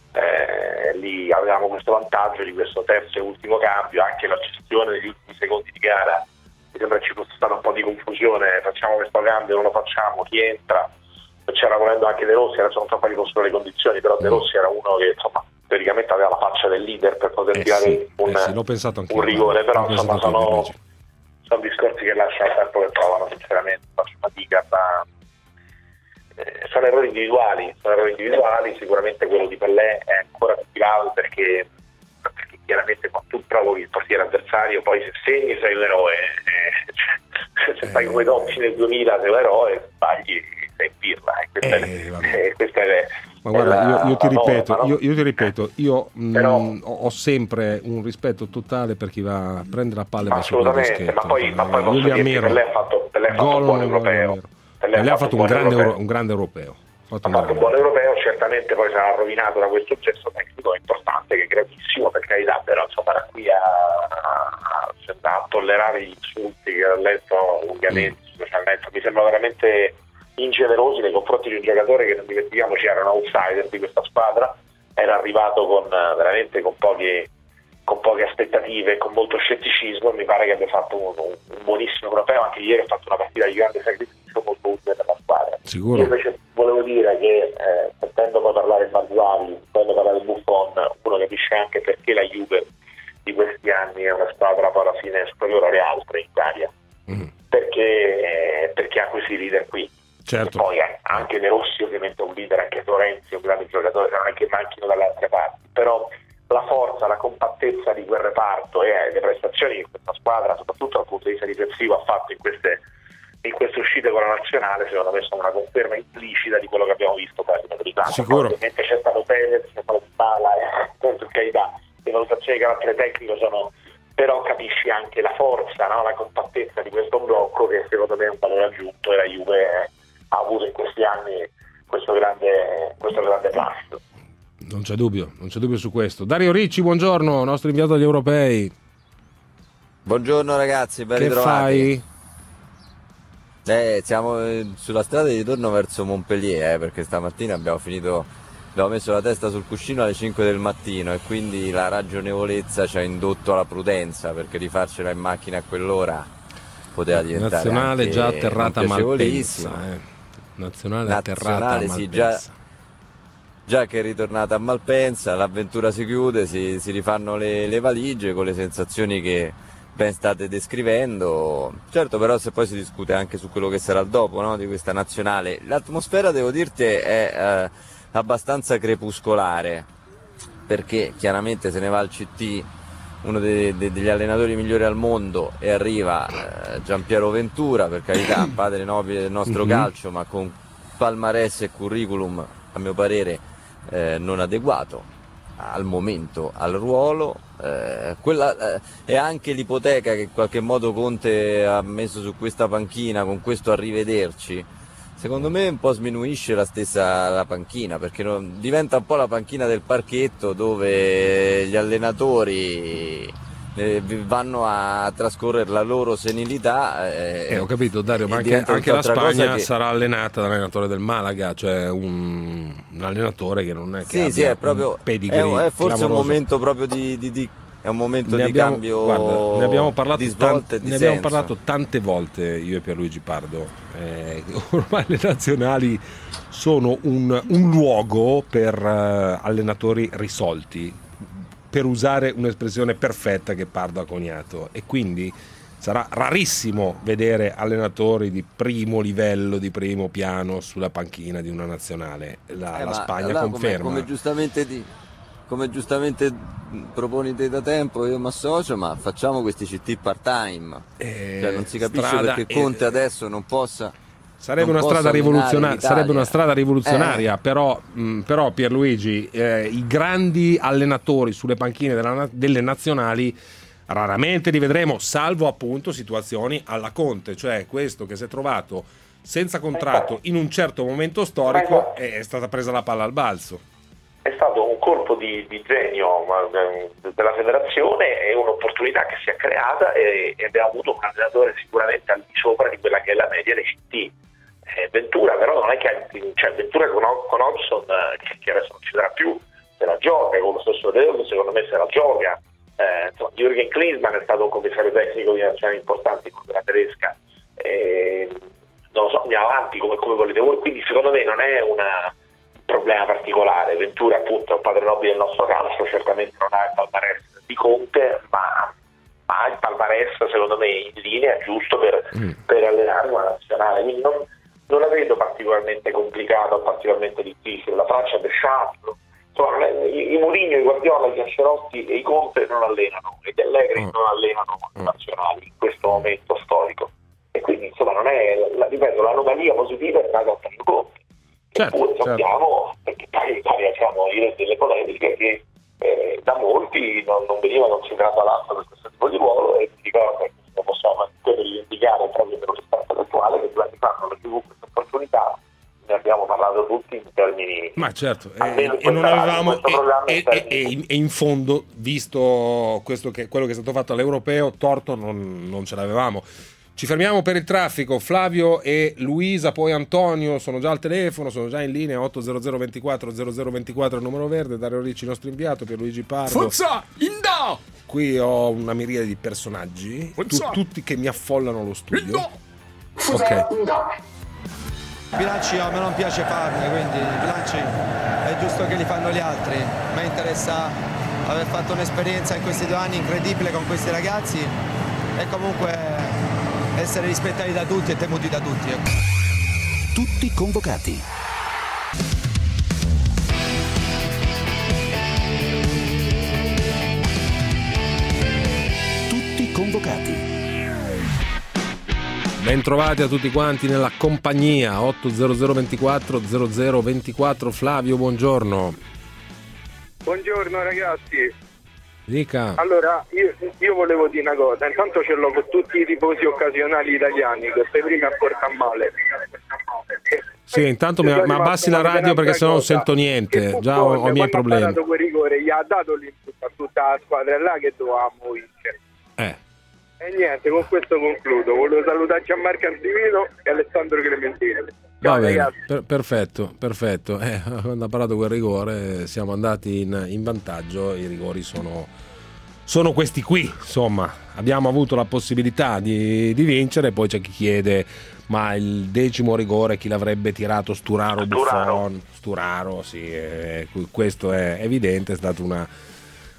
eh, lì avevamo questo vantaggio di questo terzo e ultimo cambio, anche la gestione degli ultimi secondi di gara mi sembra ci fosse stata un po' di confusione, facciamo questo cambio, non lo facciamo, chi entra, c'era volendo anche De Rossi, adesso non so quali fossero le condizioni, però De Rossi era uno che insomma teoricamente aveva la faccia del leader per poter eh tirare sì, un, eh sì, l'ho pensato anche un rigore, però insomma sono anche sono discorsi che lasciano il tempo che trovano, sinceramente faccio fatica, ma eh, sono errori individuali, sono errori individuali, sicuramente quello di Pellè è ancora più grave perché, perché chiaramente quando tu provochi il portiere avversario, poi se segni sei un eroe, eh, cioè, se fai come Totti nel duemila sei un eroe, sbagli sei in pirla, eh, questa, eh, è, eh, questa è ma guarda, la, io, io ti ripeto, norma, no? io, io ti ripeto, io Però, mh, ho sempre un rispetto totale per chi va a prendere la palla e va su quel assolutamente, dischetto. ma poi, ma poi io posso li dire ammiro. che lei ha fatto, lei ha fatto un buon europeo. Lei ha fatto, fatto un, grande euro, un grande europeo. Fatto ha fatto un buon europeo, certamente poi sarà rovinato da questo gesto tecnico importante, che è gravissimo, per carità, però insomma da qui a, a, a tollerare gli insulti che ho letto lungamente mm. su social network, mi sembra veramente ingenerosi nei confronti di un giocatore che, non dimentichiamoci, era un outsider di questa squadra, era arrivato con veramente con poche, con poche aspettative, con molto scetticismo, e mi pare che abbia fatto un, un buonissimo europeo. Anche ieri ha fatto una partita di grande sacrificio, molto utile per la squadra. Sicuro. Io invece volevo dire che eh, sentendo poi parlare Barzagli, sentendo parlare di Buffon, uno capisce anche perché la Juve di questi anni è una squadra poi alla fine superiore alle altre in Italia, mm. perché, perché ha questi leader qui. Certo. E poi eh, anche De Rossi ovviamente è un leader, anche Florenzi è un grande giocatore, non è che manchino dalle altre parti, però la forza, la compattezza di quel reparto e le prestazioni che questa squadra, soprattutto dal punto di vista difensivo, ha fatto in queste, in queste uscite con la nazionale, secondo me sono una conferma implicita di quello che abbiamo visto per la prima. Sicuro. Ovviamente c'è stato Perez, c'è stato Spala, eh, per carità, le valutazioni di carattere tecnico sono, però capisci anche la forza, no? La compattezza di questo blocco che secondo me è un valore aggiunto, e la Juve eh, ha avuto in questi anni questo grande, questo grande plus. Non c'è dubbio, non c'è dubbio su questo. Dario Ricci, buongiorno, nostro inviato agli europei. Buongiorno ragazzi, ben che ritrovati. Fai? Eh, siamo sulla strada di ritorno verso Montpellier, eh, perché stamattina abbiamo finito, abbiamo messo la testa sul cuscino alle cinque del mattino e quindi la ragionevolezza ci ha indotto alla prudenza, perché rifarcela in macchina a quell'ora poteva diventare Nazionale anche già atterrata a Malpensa. Eh. Nazionale, Nazionale atterrata a Malpensa. Sì, già, già che è ritornata a Malpensa, l'avventura si chiude, si, si rifanno le, le valigie con le sensazioni che ben state descrivendo. Certo, però se poi si discute anche su quello che sarà il dopo, no? Di questa nazionale, l'atmosfera, devo dirti, è eh, abbastanza crepuscolare, perché chiaramente se ne va al C T uno dei, dei, degli allenatori migliori al mondo e arriva eh, Gianpiero Ventura, per carità, padre nobile del nostro mm-hmm. calcio, ma con palmarès e curriculum a mio parere eh, non adeguato al momento al ruolo. Eh, quella eh, è anche l'ipoteca che in qualche modo Conte ha messo su questa panchina con questo arrivederci. Secondo me un po' sminuisce la stessa la panchina, perché non, diventa un po' la panchina del parchetto dove gli allenatori eh, vanno a trascorrere la loro senilità. Eh, eh, ho capito Dario, ma anche, anche la Spagna che... sarà allenata dall'allenatore del Malaga, cioè un, un allenatore che non è che sì, abbia sì, è proprio, un pedigree è, è forse clamoroso. Un momento proprio di, di, di è un momento ne di abbiamo, cambio, guarda, ne abbiamo parlato, di svolta tan- e di ne abbiamo senso. parlato tante volte io e Pierluigi Pardo. Eh, ormai le nazionali sono un, un luogo per uh, allenatori risolti, per usare un'espressione perfetta che Pardo ha coniato, e quindi sarà rarissimo vedere allenatori di primo livello, di primo piano sulla panchina di una nazionale. La, eh, la Spagna allora, conferma. Come, come giustamente di... Come giustamente proponi te da tempo, io mi associo, ma facciamo questi C T part time. Eh, cioè non si capisce strada, perché Conte eh, adesso non possa. Sarebbe non una strada rivoluzionaria, sarebbe una strada rivoluzionaria, eh. però, mh, però Pierluigi, eh, i grandi allenatori sulle panchine della, delle nazionali raramente li vedremo, salvo appunto situazioni alla Conte, cioè questo che si è trovato senza contratto in un certo momento storico e è stata presa la palla al balzo. È stato un colpo di, di genio della federazione e un'opportunità che si è creata, e, e abbiamo avuto un allenatore sicuramente al di sopra di quella che è la media dei C T. Eh, Ventura però non è che cioè Ventura con, con Hodgson, che, che adesso non ci sarà più, se la gioca, con lo stesso Deus secondo me se la gioca. Eh, insomma, Jürgen Klinsmann è stato un commissario tecnico di nazionali importanti come la tedesca. Eh, non lo so, andiamo avanti come, come volete voi, quindi secondo me non è una problema particolare. Ventura appunto è un padre nobile del nostro calcio, certamente non ha il palmarès di Conte, ma ha il palmarès secondo me in linea giusto per, mm. per allenare una nazionale, quindi non, non la vedo particolarmente complicata o particolarmente difficile. La Francia Deschamps, insomma, i, i Mourinho, i Guardiola, i Ancelotti e i Conte non allenano, e gli Allegri mm. non allenano mm. nazionali in questo momento storico, e quindi insomma non è, la, ripeto, l'anomalia positiva è stata a Conte. Certo, Eppure sappiamo, certo. perché poi siamo io delle polemiche, che eh, da molti non, non venivano considerate all'asta per questo tipo di ruolo, e mi ricordo che lo possiamo anche rivendicare proprio per lo stato attuale, che due anni fa non abbiamo questa opportunità, ne abbiamo parlato tutti in termini. Ma certo, e, e non avevamo e, e, e, e in fondo, visto questo che, quello che è stato fatto all'europeo, torto non, non ce l'avevamo. Ci fermiamo per il traffico. Flavio e Luisa, poi Antonio sono già al telefono, sono già in linea. Otto zero zero ventiquattro zero zero ventiquattro il numero verde. Dario Ricci, nostro inviato, Pierluigi Pardo. Forza, Inda! Qui ho una miriade di personaggi, tu, tutti che mi affollano lo studio. Inda! Ok. I bilanci a me non piace farli, quindi i bilanci è giusto che li fanno gli altri. A me interessa aver fatto un'esperienza in questi due anni incredibile con questi ragazzi e comunque essere rispettati da tutti e temuti da tutti. Tutti convocati. Tutti convocati. Bentrovati a tutti quanti nella compagnia. Otto zero zero ventiquattro zero zero ventiquattro. Flavio, buongiorno. Buongiorno ragazzi. Dica. Allora, io, io volevo dire una cosa, intanto ce l'ho con tutti i tifosi occasionali italiani, che stai prima a portare male. Sì, intanto mi, mi abbassi la radio perché sennò non sento niente, già ho, ho i miei problemi. Quando ha quel rigore gli ha dato l'input a tutta la squadra là che dovevamo vincere. Eh. E niente, con questo concludo. Volevo salutare Gianmarco Antivino e Alessandro Clementino. Va bene, per, perfetto, perfetto. Eh, quando ha parlato quel rigore siamo andati in, in vantaggio, i rigori sono, sono questi qui, insomma, abbiamo avuto la possibilità di, di vincere, poi c'è chi chiede ma il decimo rigore chi l'avrebbe tirato, Sturaro o Buffon? Sturaro, sì, eh, questo è evidente, è stata una,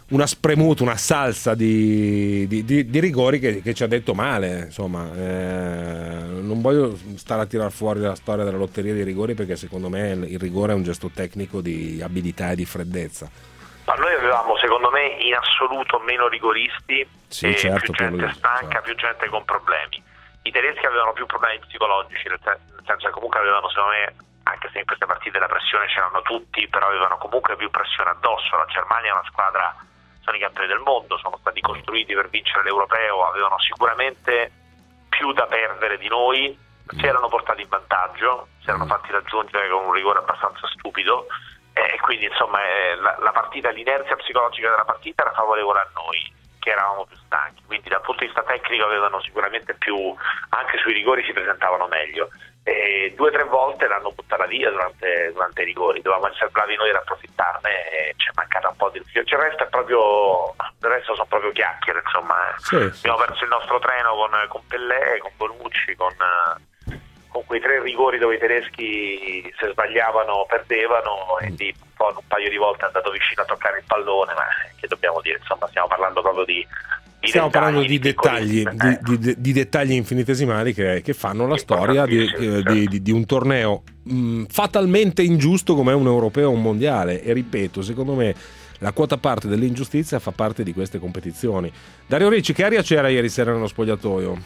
una spremuta, una salsa di, di, di, di rigori che, che ci ha detto male, insomma. Eh, non voglio stare a tirar fuori la storia della lotteria dei rigori, perché secondo me il rigore è un gesto tecnico di abilità e di freddezza. Ma noi avevamo, secondo me, in assoluto meno rigoristi, sì, e certo, più gente stanca, certo. più gente con problemi. I tedeschi avevano più problemi psicologici, nel senso che comunque avevano, secondo me, anche se in queste partite la pressione c'erano tutti, però avevano comunque più pressione addosso. La Germania è una squadra, sono i campioni del mondo, sono stati costruiti per vincere l'Europeo, avevano sicuramente più da perdere di noi, si erano portati in vantaggio, si erano fatti raggiungere con un rigore abbastanza stupido, e quindi insomma la, la partita, l'inerzia psicologica della partita era favorevole a noi, che eravamo più stanchi, quindi dal punto di vista tecnico avevano sicuramente più, anche sui rigori si presentavano meglio, e due o tre volte l'hanno buttata via durante, durante i rigori, dovevamo essere bravi noi ad approfittarne, e c'è mancata un po' di... Cioè, il resto è proprio, il resto sono proprio chiacchiere, insomma. Sì, sì. Abbiamo perso il nostro treno con, con Pellè, con Bonucci, con, con quei tre rigori dove i tedeschi, se sbagliavano, perdevano, e di un, po', un paio di volte è andato vicino a toccare il pallone, ma che dobbiamo dire, insomma, stiamo parlando proprio di... Stiamo parlando di dettagli, di, di, di, di dettagli infinitesimal che, che fanno la storia di, di, di, di un torneo mh, fatalmente ingiusto come è un europeo o un mondiale, e ripeto, secondo me la quota parte dell'ingiustizia fa parte di queste competizioni. Dario Ricci, che aria c'era ieri sera nello spogliatoio?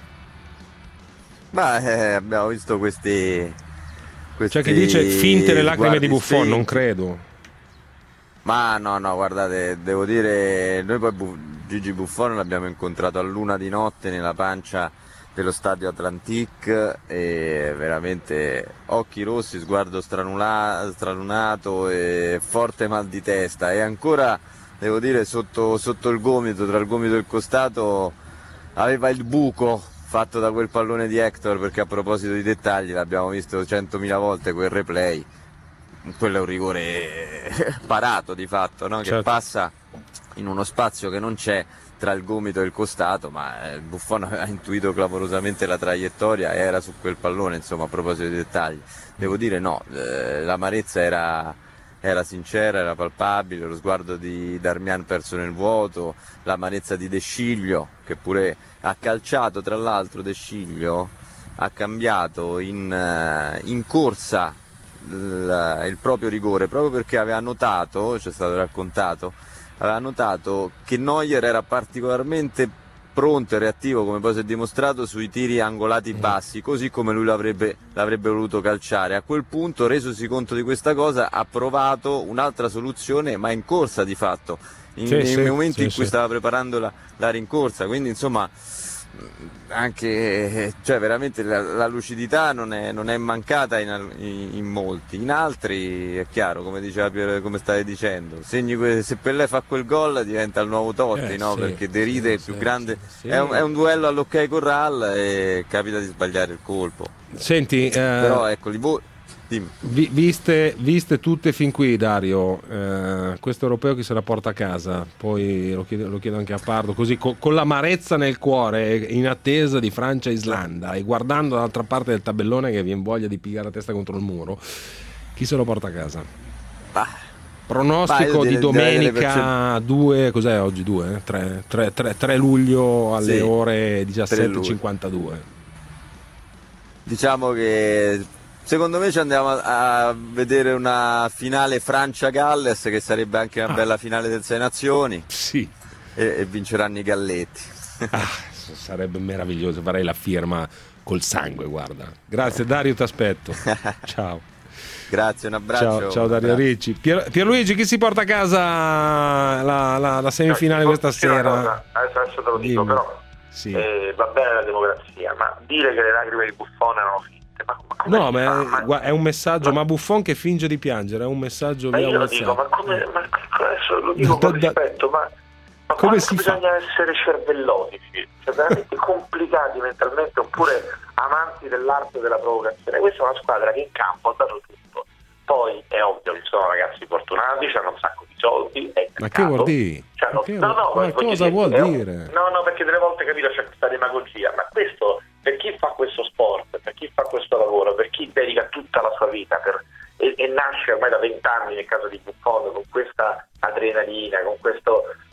Ma eh, abbiamo visto questi, questi c'è chi dice finte le lacrime di Buffon, spenti. Non credo. Ma no, no, guardate, devo dire, noi poi Bu- Gigi Buffon l'abbiamo incontrato a luna di notte nella pancia dello stadio Atlantique, e veramente occhi rossi, sguardo stranula- stralunato e forte mal di testa, e ancora, devo dire, sotto, sotto il gomito, tra il gomito e il costato, aveva il buco fatto da quel pallone di Hector, perché a proposito di dettagli l'abbiamo visto centomila volte quel replay. Quello è un rigore parato di fatto, no? Che certo. Passa in uno spazio che non c'è tra il gomito e il costato, ma il Buffon ha intuito clamorosamente la traiettoria e era su quel pallone, insomma, a proposito di dettagli. Devo dire no, eh, l'amarezza era, era sincera, era palpabile, lo sguardo di Darmian perso nel vuoto, l'amarezza di De Sciglio, che pure ha calciato, tra l'altro De Sciglio ha cambiato in, in corsa il, il proprio rigore, proprio perché aveva notato, ci è stato raccontato, aveva notato che Neuer era particolarmente pronto e reattivo, come poi si è dimostrato, sui tiri angolati bassi, così come lui l'avrebbe, l'avrebbe voluto calciare. A quel punto, resosi conto di questa cosa, ha provato un'altra soluzione, ma in corsa di fatto, in, sì, nei sì, momenti sì, in cui sì. stava preparando la, la rincorsa, quindi insomma anche, cioè veramente la, la lucidità non è, non è mancata in, in, in molti, in altri è chiaro, come diceva Pier, come stai dicendo, segni que, se Pellè fa quel gol diventa il nuovo Totti, eh, no? Sì, sì, deride il più sì, grande, sì. È, un, è un duello all'ok Corral e capita di sbagliare il colpo. Senti, eh... però ecco li vo- Vi, viste, viste tutte fin qui, Dario, eh, questo europeo chi se la porta a casa? Poi lo chiedo, lo chiedo anche a Pardo, così co- con l'amarezza nel cuore, in attesa di Francia e Islanda, e guardando dall'altra parte del tabellone che viene voglia di pigliare la testa contro il muro, chi se lo porta a casa? Bah. Pronostico bah, di domenica due, cos'è oggi? due? tre luglio alle sì, ore diciassette e cinquantadue. Diciamo che secondo me ci andiamo a, a vedere una finale Francia-Galles, che sarebbe anche una ah. bella finale del Sei Nazioni. Sì. E, e vinceranno i Galletti. Ah, sarebbe meraviglioso, farei la firma col sangue, guarda. Grazie Dario, ti aspetto. Ciao. Grazie, un abbraccio. Ciao, ciao Dario Ricci. Pier, Pierluigi, chi si porta a casa la, la, la semifinale questa sera? Adesso, adesso te lo dico, Dimmi. però sì. eh, va bene la democrazia, ma dire che le lacrime di Buffon erano finte. Ma, ma no, ma è, ma è un messaggio, ma, ma Buffon che finge di piangere, è un messaggio ma via io lo dico, ma come, ma adesso lo dico con rispetto, ma, ma come si bisogna fa? essere cervellotici, cioè veramente complicati mentalmente, oppure amanti dell'arte della provocazione. Questa è una squadra che in campo ha dato tutto, poi è ovvio che sono ragazzi fortunati, hanno un sacco di soldi, è ma che vuol dire? Cioè, no, che, no, no, ma cosa vuol è, dire? No, no, perché delle volte capito c'è questa demagogia, ma questo per chi fa questo sport, per chi fa questo lavoro, per chi dedica tutta la sua vita per, e, e nasce ormai da vent'anni nel caso di Buffon con questa adrenalina, con questo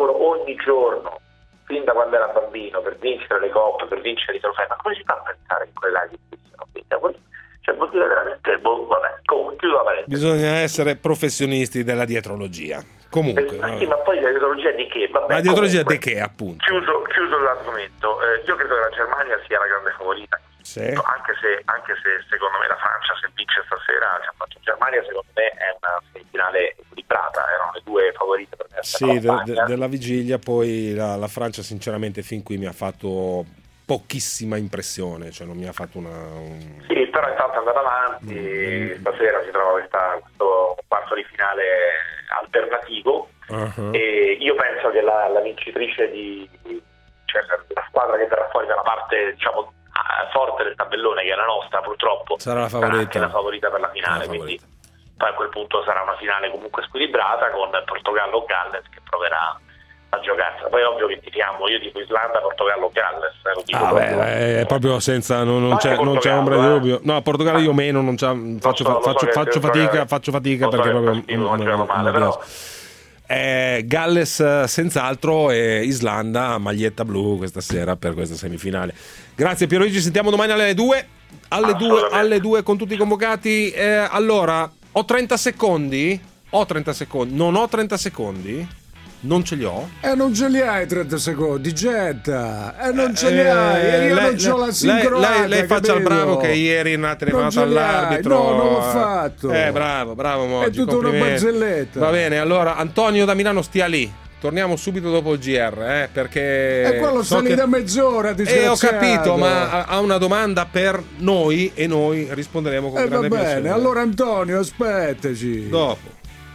lavoro ogni giorno, fin da quando era bambino, per vincere le coppe, per vincere i trofei, ma come si fa a pensare che quelle laghi siano vinte? Cioè, vuol dire veramente, boh, vabbè, comunque, chiudo la parentesi. Bisogna essere professionisti della dietrologia. Comunque, eh, sì, ma poi la dietrologia di che? Vabbè, la dietrologia comunque, di che, appunto? Chiuso, chiuso l'argomento, eh, io credo che la Germania sia la grande favorita. Sì. Anche se, anche se secondo me la Francia, se vince stasera, la Germania secondo me è una semifinale equilibrata, erano le due favorite per me. Sì, de, de, della vigilia, poi la, la Francia sinceramente fin qui mi ha fatto pochissima impressione, cioè non mi ha fatto una... Un... Sì, però intanto è andata avanti, mm. stasera si trova questa, questo quarto di finale alternativo, uh-huh. e io penso che la, la vincitrice di... cioè la squadra che verrà fuori dalla parte, diciamo, forte del tabellone, che è la nostra, purtroppo sarà la favorita, sarà anche la favorita per la finale, la quindi poi a quel punto sarà una finale comunque squilibrata con Portogallo o Galles che proverà a giocarsela. Poi è ovvio che tiriamo, io dico Islanda, Portogallo o Galles, eh, lo dico ah, proprio. Beh, è proprio senza, non, non, c'è, non c'è ombra di dubbio. No, Portogallo io meno, non c'ha, faccio, so, faccio, so faccio fatica, faccio fatica perché so proprio schifo, non, non, male, non però... Eh, Galles senz'altro e Islanda maglietta blu questa sera per questa semifinale. Grazie Pierluigi, sentiamo domani alle due alle due alle due con tutti i convocati. Eh, allora ho trenta secondi ho trenta secondi non ho trenta secondi non ce li ho. E eh, non ce li hai trenta secondi, Getta. E eh, non ce li eh, hai. E io lei, non c'ho la sincronatica. Lei, lei faccia il bravo che ieri è una telefonata all'arbitro. No, non l'ho fatto. Eh, bravo, bravo Moggi. È tutta una barzelletta. Va bene, allora Antonio da Milano stia lì. Torniamo subito dopo il G R, eh, perché... E quello so sta lì che... da mezz'ora, disgraziato. Eh, ho capito, ma ha una domanda per noi e noi risponderemo con eh, grande va bene, piacere. Allora Antonio, aspettaci. Dopo.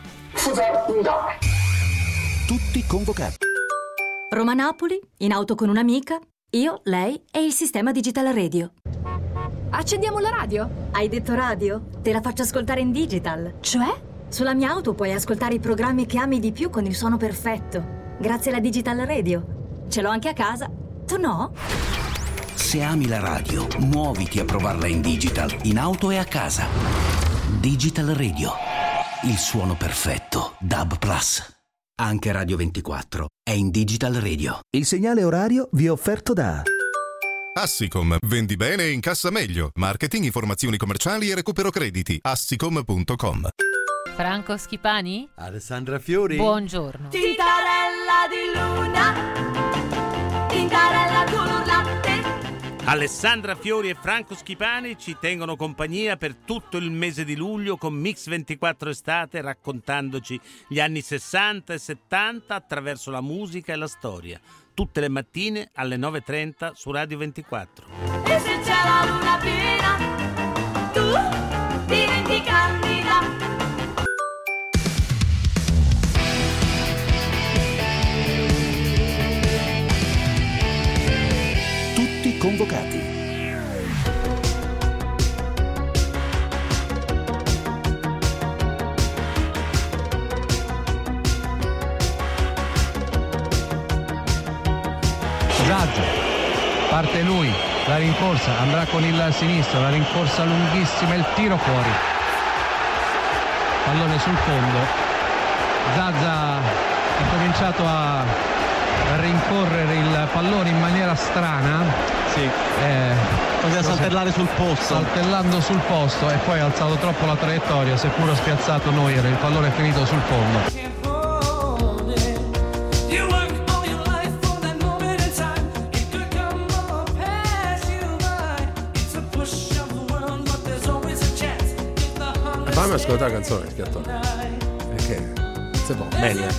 Tutti convocati. Roma-Napoli, in auto con un'amica, io, lei e il sistema Digital Radio. Accendiamo la radio? Hai detto radio? Te la faccio ascoltare in digital. Cioè? Sulla mia auto puoi ascoltare i programmi che ami di più con il suono perfetto. Grazie alla Digital Radio. Ce l'ho anche a casa. Tu no? Se ami la radio, muoviti a provarla in digital, in auto e a casa. Digital Radio. Il suono perfetto. D A B Plus. Anche Radio ventiquattro è in Digital Radio. Il segnale orario vi è offerto da Assicom, vendi bene e incassa meglio. Marketing, informazioni commerciali e recupero crediti. Assicom punto com. Franco Schipani? Alessandra Fiori? Buongiorno. Tintarella di luna, tintarella color latte. Alessandra Fiori e Franco Schipani ci tengono compagnia per tutto il mese di luglio con Mix ventiquattro Estate, raccontandoci gli anni sessanta e settanta attraverso la musica e la storia. Tutte le mattine alle nove e trenta su Radio ventiquattro. E se c'è la luna piena, tu diventi candida. Tutti convocati. Zazza, parte lui, la rincorsa, andrà con il sinistro, la rincorsa lunghissima, il tiro fuori. Pallone sul fondo. Zazza ha cominciato a rincorrere il pallone in maniera strana. Sì. Eh, Poteva saltellare sul posto. Saltellando sul posto e poi ha alzato troppo la traiettoria, seppur spiazzato Neuer, il pallone è finito sul fondo. Fammi ascoltare la canzone, schiattone. Perché? Se può, meglio.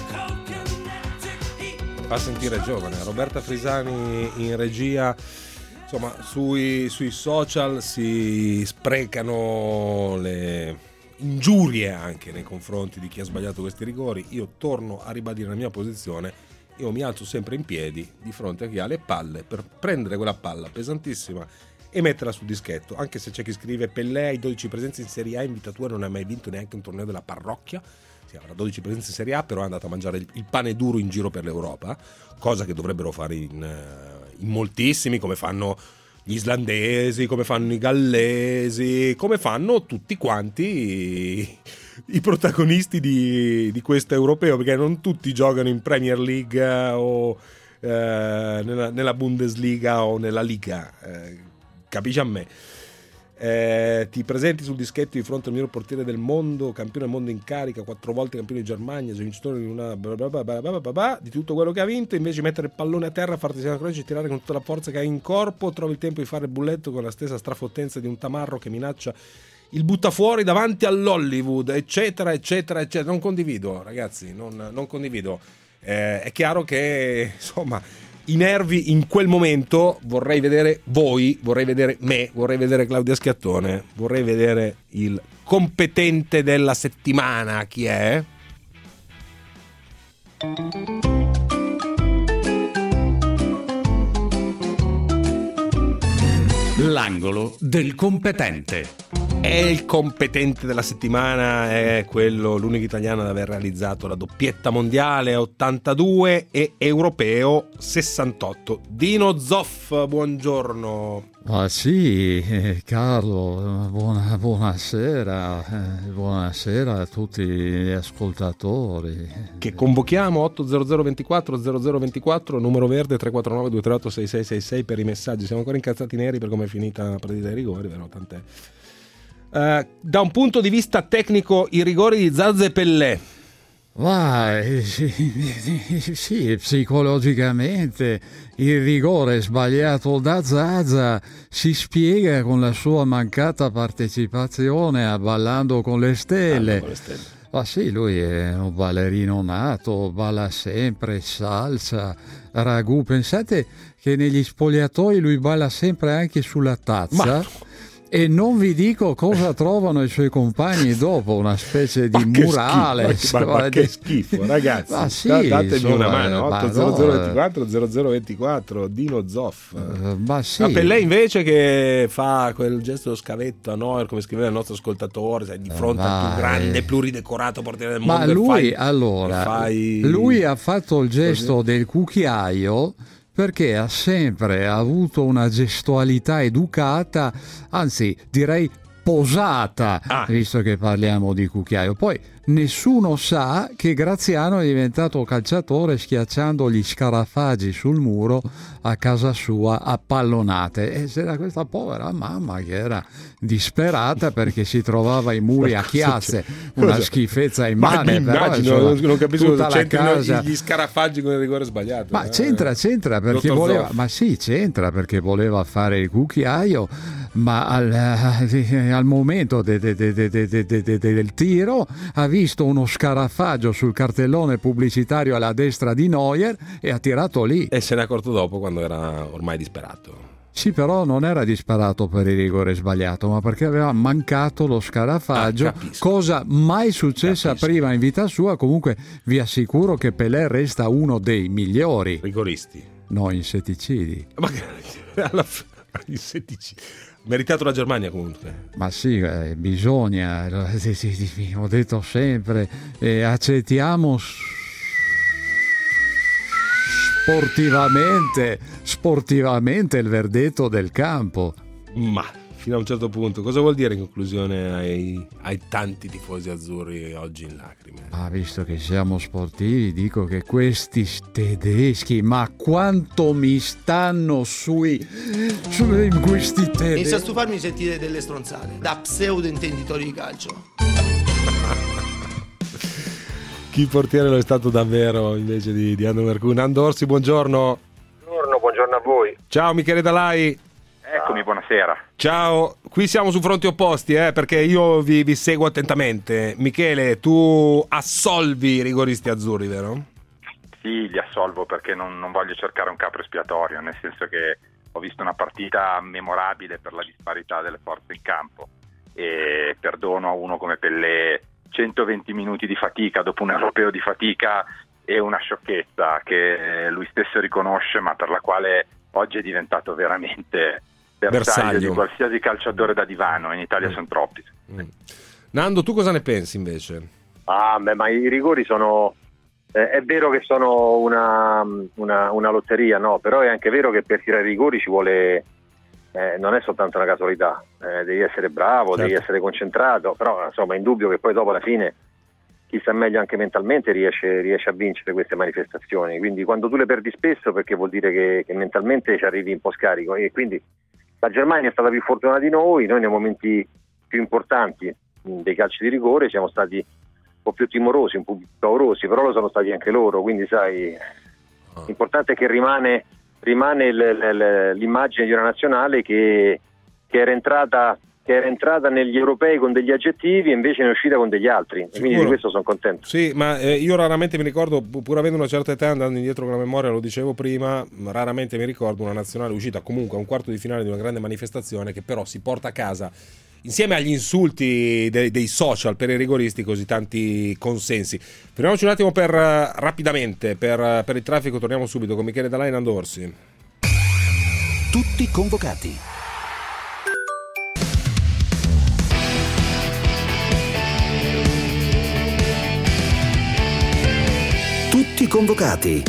Fa sentire giovane. Roberta Frisani in regia. Insomma, sui, sui social si sprecano le ingiurie anche nei confronti di chi ha sbagliato questi rigori. Io torno a ribadire la mia posizione. Io mi alzo sempre in piedi di fronte a chi ha le palle per prendere quella palla pesantissima e metterla sul dischetto, anche se c'è chi scrive Pellè ai dodici presenze in Serie A in vita tua non ha mai vinto neanche un torneo della parrocchia. Sì, avrà dodici presenze in Serie A, però è andato a mangiare il, il pane duro in giro per l'Europa, cosa che dovrebbero fare in, in moltissimi, come fanno gli islandesi, come fanno i gallesi, come fanno tutti quanti i protagonisti di, di questo europeo, perché non tutti giocano in Premier League o eh, nella, nella Bundesliga o nella Liga, eh, capisci a me. Eh, ti presenti sul dischetto di fronte al miglior portiere del mondo, campione del mondo in carica, quattro volte campione di Germania, vincitore di una bla bla bla bla bla bla bla, di tutto quello che ha vinto, invece di mettere il pallone a terra, farti una croce e tirare con tutta la forza che hai in corpo, trovi il tempo di fare il bulletto con la stessa strafottenza di un tamarro che minaccia il butta fuori davanti all'Hollywood, eccetera eccetera eccetera. Non condivido, ragazzi, non, non condivido. Eh, è chiaro che insomma i nervi in quel momento, vorrei vedere voi, vorrei vedere me, vorrei vedere Claudia Schiattone, vorrei vedere il competente della settimana. Chi è? L'angolo del competente. E il competente della settimana è quello, l'unico italiano ad aver realizzato la doppietta mondiale ottantadue e europeo sessantotto. Dino Zoff, buongiorno. Ah sì, eh, Carlo, buona, buonasera, eh, buonasera a tutti gli ascoltatori. Che convochiamo otto zero zero ventiquattro zero zero ventiquattro, numero verde tre quattro nove due tre otto sei sei sei sei per i messaggi. Siamo ancora incazzati neri per come è finita la partita dei rigori, però tant'è. Uh, da un punto di vista tecnico, i rigori di Zazza e Pellè. Vai, sì, sì, psicologicamente il rigore sbagliato da Zazza si spiega con la sua mancata partecipazione a Ballando con le Stelle. Ah, con le stelle. Ma sì, lui è un ballerino nato, balla sempre, salsa, ragù. Pensate che negli spogliatoi lui balla sempre anche sulla tazza. Ma... E non vi dico cosa trovano i suoi compagni dopo, una specie di ma murale. Schifo, ma, ma, ma che schifo, ragazzi. Ma sì, datemi insomma, una mano. otto zero zero ventiquattro no, zero zero ventiquattro Dino Zoff. Uh, ma sì. Ma per lei invece che fa quel gesto scavetto a Neuer, come scriveva il nostro ascoltatore, sai, di fronte Vai. al più grande, pluridecorato portiere del ma mondo. lui, fai, allora, fai... lui ha fatto il gesto così. del cucchiaio, perché ha sempre avuto una gestualità educata, anzi direi posata, ah. visto che parliamo di cucchiaio. Poi nessuno sa che Graziano è diventato calciatore schiacciando gli scarafaggi sul muro a casa sua a pallonate, e c'era questa povera mamma che era disperata perché si trovava i muri a chiazze, una cosa? schifezza immane. Ma però, immagino, insomma, non capisco cosa c'entrano casa... gli scarafaggi con il rigore sbagliato. Ma eh? c'entra, c'entra perché voleva, Zoff. ma sì, c'entra perché voleva fare il cucchiaio, ma al, al momento de, de, de, de, de, de, de, del tiro ha visto uno scarafaggio sul cartellone pubblicitario alla destra di Neuer e ha tirato lì. E se ne è accorto dopo, quando era ormai disperato. Sì, però non era disparato per il rigore sbagliato, ma perché aveva mancato lo scarafaggio, ah, cosa mai successa capisco. prima in vita sua. Comunque vi assicuro che Pelé resta uno dei migliori rigoristi. No, insetticidi. Ma alla f- insetticidi. Meritato la Germania comunque. Ma sì, eh, bisogna, ho detto sempre, eh, accettiamo sportivamente, sportivamente il verdetto del campo. Ma fino a un certo punto, cosa vuol dire in conclusione ai, ai tanti tifosi azzurri oggi in lacrime? Ah, visto che siamo sportivi, dico che questi tedeschi, ma quanto mi stanno sui, sui questi tedeschi. Inizia a stufarmi di sentire delle stronzate da pseudo intenditori di calcio. Chi portiere lo è stato davvero invece di, di Ando Mercun. Ando Orsi, buongiorno. Buongiorno, buongiorno a voi. Ciao Michele Dalai. Eccomi, buonasera. Ciao, qui siamo su fronti opposti, eh, perché io vi, vi seguo attentamente. Michele, tu assolvi i rigoristi azzurri, vero? Sì, li assolvo perché non, non voglio cercare un capro espiatorio, nel senso che ho visto una partita memorabile per la disparità delle forze in campo e perdono a uno come Pellè centoventi minuti di fatica dopo un europeo di fatica e una sciocchezza che lui stesso riconosce, ma per la quale oggi è diventato veramente bersaglio di qualsiasi calciatore da divano. In Italia mm. sono troppi. Mm. Nando, tu cosa ne pensi invece? Ah, beh, ma i rigori sono eh, è vero che sono una, una, una lotteria, no? Però è anche vero che per tirare i rigori ci vuole eh, non è soltanto una casualità, eh, devi essere bravo, certo. devi essere concentrato, però insomma è indubbio che poi dopo alla fine chi sta meglio anche mentalmente riesce, riesce a vincere queste manifestazioni, quindi quando tu le perdi spesso perché vuol dire che, che mentalmente ci arrivi un po' scarico, e quindi la Germania è stata più fortunata di noi, noi nei momenti più importanti dei calci di rigore siamo stati un po' più timorosi, un po' più paurosi, però lo sono stati anche loro, quindi sai, l'importante è che rimane, rimane l, l, l'immagine di una nazionale che, che era entrata che era entrata negli europei con degli aggettivi e invece ne è uscita con degli altri. Sicuro. Quindi di questo sono contento. Sì, ma eh, io raramente mi ricordo, pur avendo una certa età, andando indietro con la memoria, lo dicevo prima, raramente mi ricordo una nazionale uscita comunque a un quarto di finale di una grande manifestazione che però si porta a casa, insieme agli insulti dei, dei social per i rigoristi, così tanti consensi. Fermiamoci un attimo per uh, rapidamente per, uh, per il traffico, torniamo subito con Michele Dalai e Nando Orsi. Tutti convocati. Tutti convocati.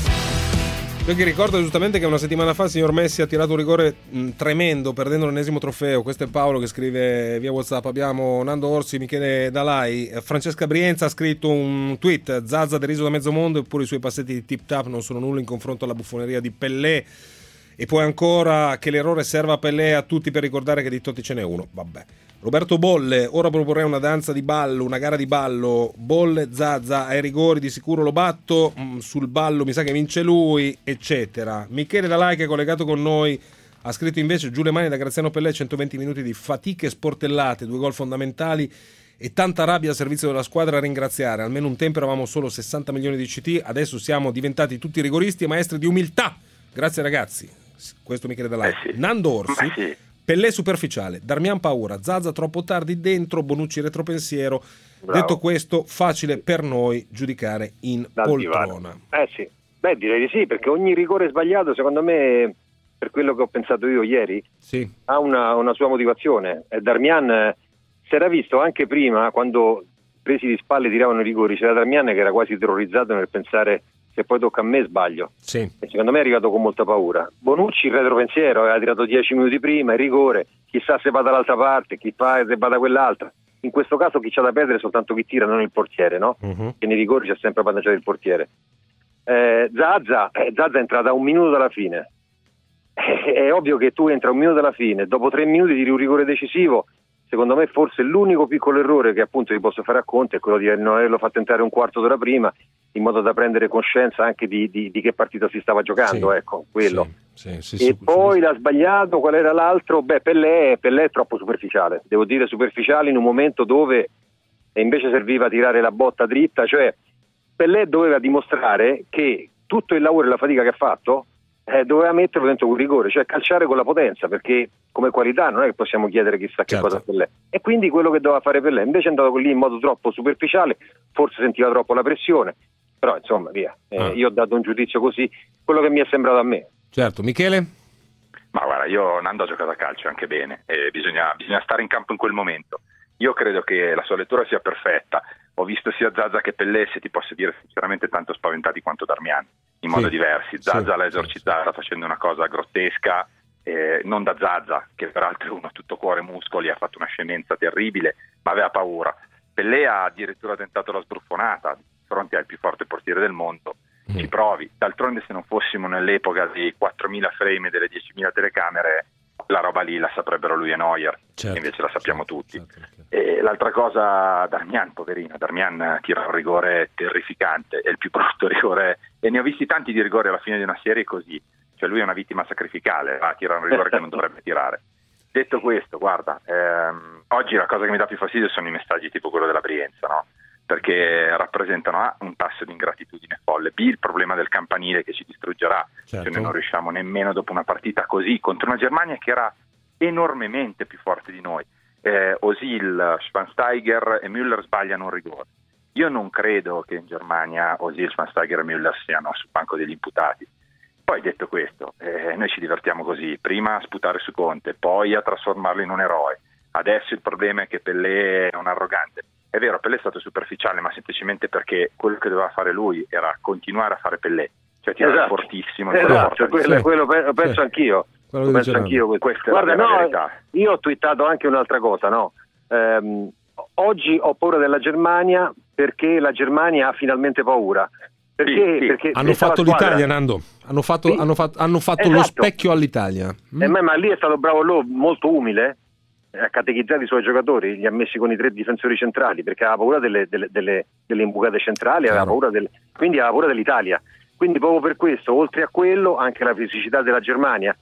Io che ricordo giustamente che una settimana fa il signor Messi ha tirato un rigore mh, tremendo, perdendo l'ennesimo trofeo. Questo è Paolo che scrive via WhatsApp. Abbiamo Nando Orsi, Michele Dalai, Francesca Brienza ha scritto un tweet: Zaza deriso da mezzo mondo, eppure i suoi passetti di tip tap non sono nulla in confronto alla buffoneria di Pellè. E poi ancora che l'errore serva a Pellè, a tutti, per ricordare che di Totti ce n'è uno. Vabbè. Roberto Bolle: ora proporrei una danza di ballo, una gara di ballo. Bolle, Zaza ai rigori di sicuro lo batto, mm, sul ballo mi sa che vince lui, eccetera. Michele Dalai, che è collegato con noi, ha scritto invece: giù le mani da Graziano Pellè, centoventi minuti di fatiche sportellate, due gol fondamentali e tanta rabbia al servizio della squadra a ringraziare. Almeno un tempo eravamo solo sessanta milioni di C T, adesso siamo diventati tutti rigoristi e maestri di umiltà. Grazie ragazzi. Questo Michele Dalai. Eh sì. Nando Orsi: sì. Pellè superficiale, Darmian paura, Zaza troppo tardi dentro, Bonucci retropensiero. Bravo. Detto questo, facile per noi giudicare in Dal poltrona. divano. Eh sì, beh direi di sì, perché ogni rigore sbagliato, secondo me, per quello che ho pensato io ieri, sì, ha una, una sua motivazione. E Darmian eh, si era visto anche prima, quando presi di spalle tiravano i rigori, c'era Darmian che era quasi terrorizzato nel pensare: se poi tocca a me sbaglio. Sì. E secondo me è arrivato con molta paura. Bonucci il retropensiero, aveva tirato dieci minuti prima, il rigore, chissà se va dall'altra parte, chi fa se va da quell'altra. In questo caso chi c'ha da perdere è soltanto chi tira, non il portiere, no? Uh-huh. Che nei rigori c'è sempre avvantaggiato il portiere. Eh, Zaza, eh, Zaza è entrata a un minuto dalla fine. Eh, è ovvio che tu entri a un minuto dalla fine, dopo tre minuti tiri un rigore decisivo. Secondo me forse l'unico piccolo errore che appunto vi posso fare a Conte è quello di non averlo fatto entrare un quarto d'ora prima, in modo da prendere coscienza anche di, di, di che partita si stava giocando, sì, ecco, quello. Sì, sì, sì, e sì, poi sì. l'ha sbagliato, qual era l'altro? Beh, Pellè, Pellè è troppo superficiale, devo dire superficiale in un momento dove invece serviva tirare la botta dritta, cioè Pellè doveva dimostrare che tutto il lavoro e la fatica che ha fatto eh, doveva metterlo dentro un rigore, cioè calciare con la potenza, perché come qualità non è che possiamo chiedere chissà che certo. cosa a Pellè, e quindi quello che doveva fare Pellè invece è andato lì in modo troppo superficiale, forse sentiva troppo la pressione, però insomma via, eh, ah. io ho dato un giudizio così, quello che mi è sembrato a me. Certo. Michele? Ma guarda, io Nando ha giocato a calcio anche bene, e bisogna, bisogna stare in campo in quel momento. Io credo che la sua lettura sia perfetta, ho visto sia Zaza che Pellè, se ti posso dire sinceramente, tanto spaventati quanto Darmian, in modo sì, diversi. Zaza sì, l'ha esorcizzata sì. facendo una cosa grottesca, eh, non da Zaza, che peraltro è uno tutto cuore e muscoli, ha fatto una scemenza terribile, ma aveva paura. Pellè ha addirittura tentato la sbruffonata di fronte al più forte portiere del mondo. Mm. Ci provi, d'altronde se non fossimo nell'epoca dei quattromila frame e delle diecimila telecamere, la roba lì la saprebbero lui e Neuer, certo, invece la sappiamo certo, tutti. Certo, certo. E l'altra cosa, Darmian, poverino, Darmian tira un rigore terrificante, è il più brutto rigore, e ne ho visti tanti di rigori alla fine di una serie così, cioè lui è una vittima sacrificale, va a tirare un rigore che non dovrebbe tirare. Detto questo, guarda, ehm, oggi la cosa che mi dà più fastidio sono i messaggi tipo quello della Brienza, no? Perché rappresentano A, un tasso di ingratitudine folle, B, il problema del campanile che ci distruggerà, certo. se noi non riusciamo nemmeno dopo una partita così contro una Germania che era enormemente più forte di noi. eh, Özil, Schweinsteiger e Müller sbagliano un rigore. Io non credo che in Germania Özil, Schweinsteiger e Müller siano sul banco degli imputati. Poi detto questo, eh, noi ci divertiamo così, prima a sputare su Conte, poi a trasformarlo in un eroe. Adesso il problema è che Pellè è un arrogante. È vero, Pellè è stato superficiale, ma semplicemente perché quello che doveva fare lui era continuare a fare Pellè, cioè tirare esatto. fortissimo. Esatto, quello, quello penso sì. anch'io. Quello Lo che penso dice anch'io. Nando. Questa Guarda, è la no, verità. Io ho twittato anche un'altra cosa, no? Ehm, oggi ho paura della Germania perché la Germania ha finalmente paura. Perché, Sì, sì. perché Hanno questa fatto la squadra- l'Italia, Nando. Hanno fatto, Sì. hanno fatto, hanno fatto lo Esatto. specchio all'Italia. Eh, ma, ma lì è stato bravo Lo, molto umile, eh, ha catechizzato i suoi giocatori, li ha messi con i tre difensori centrali perché aveva paura delle, delle, delle, delle imbucate centrali, aveva paura del, quindi aveva paura dell'Italia. Quindi proprio per questo, oltre a quello, anche la fisicità della Germania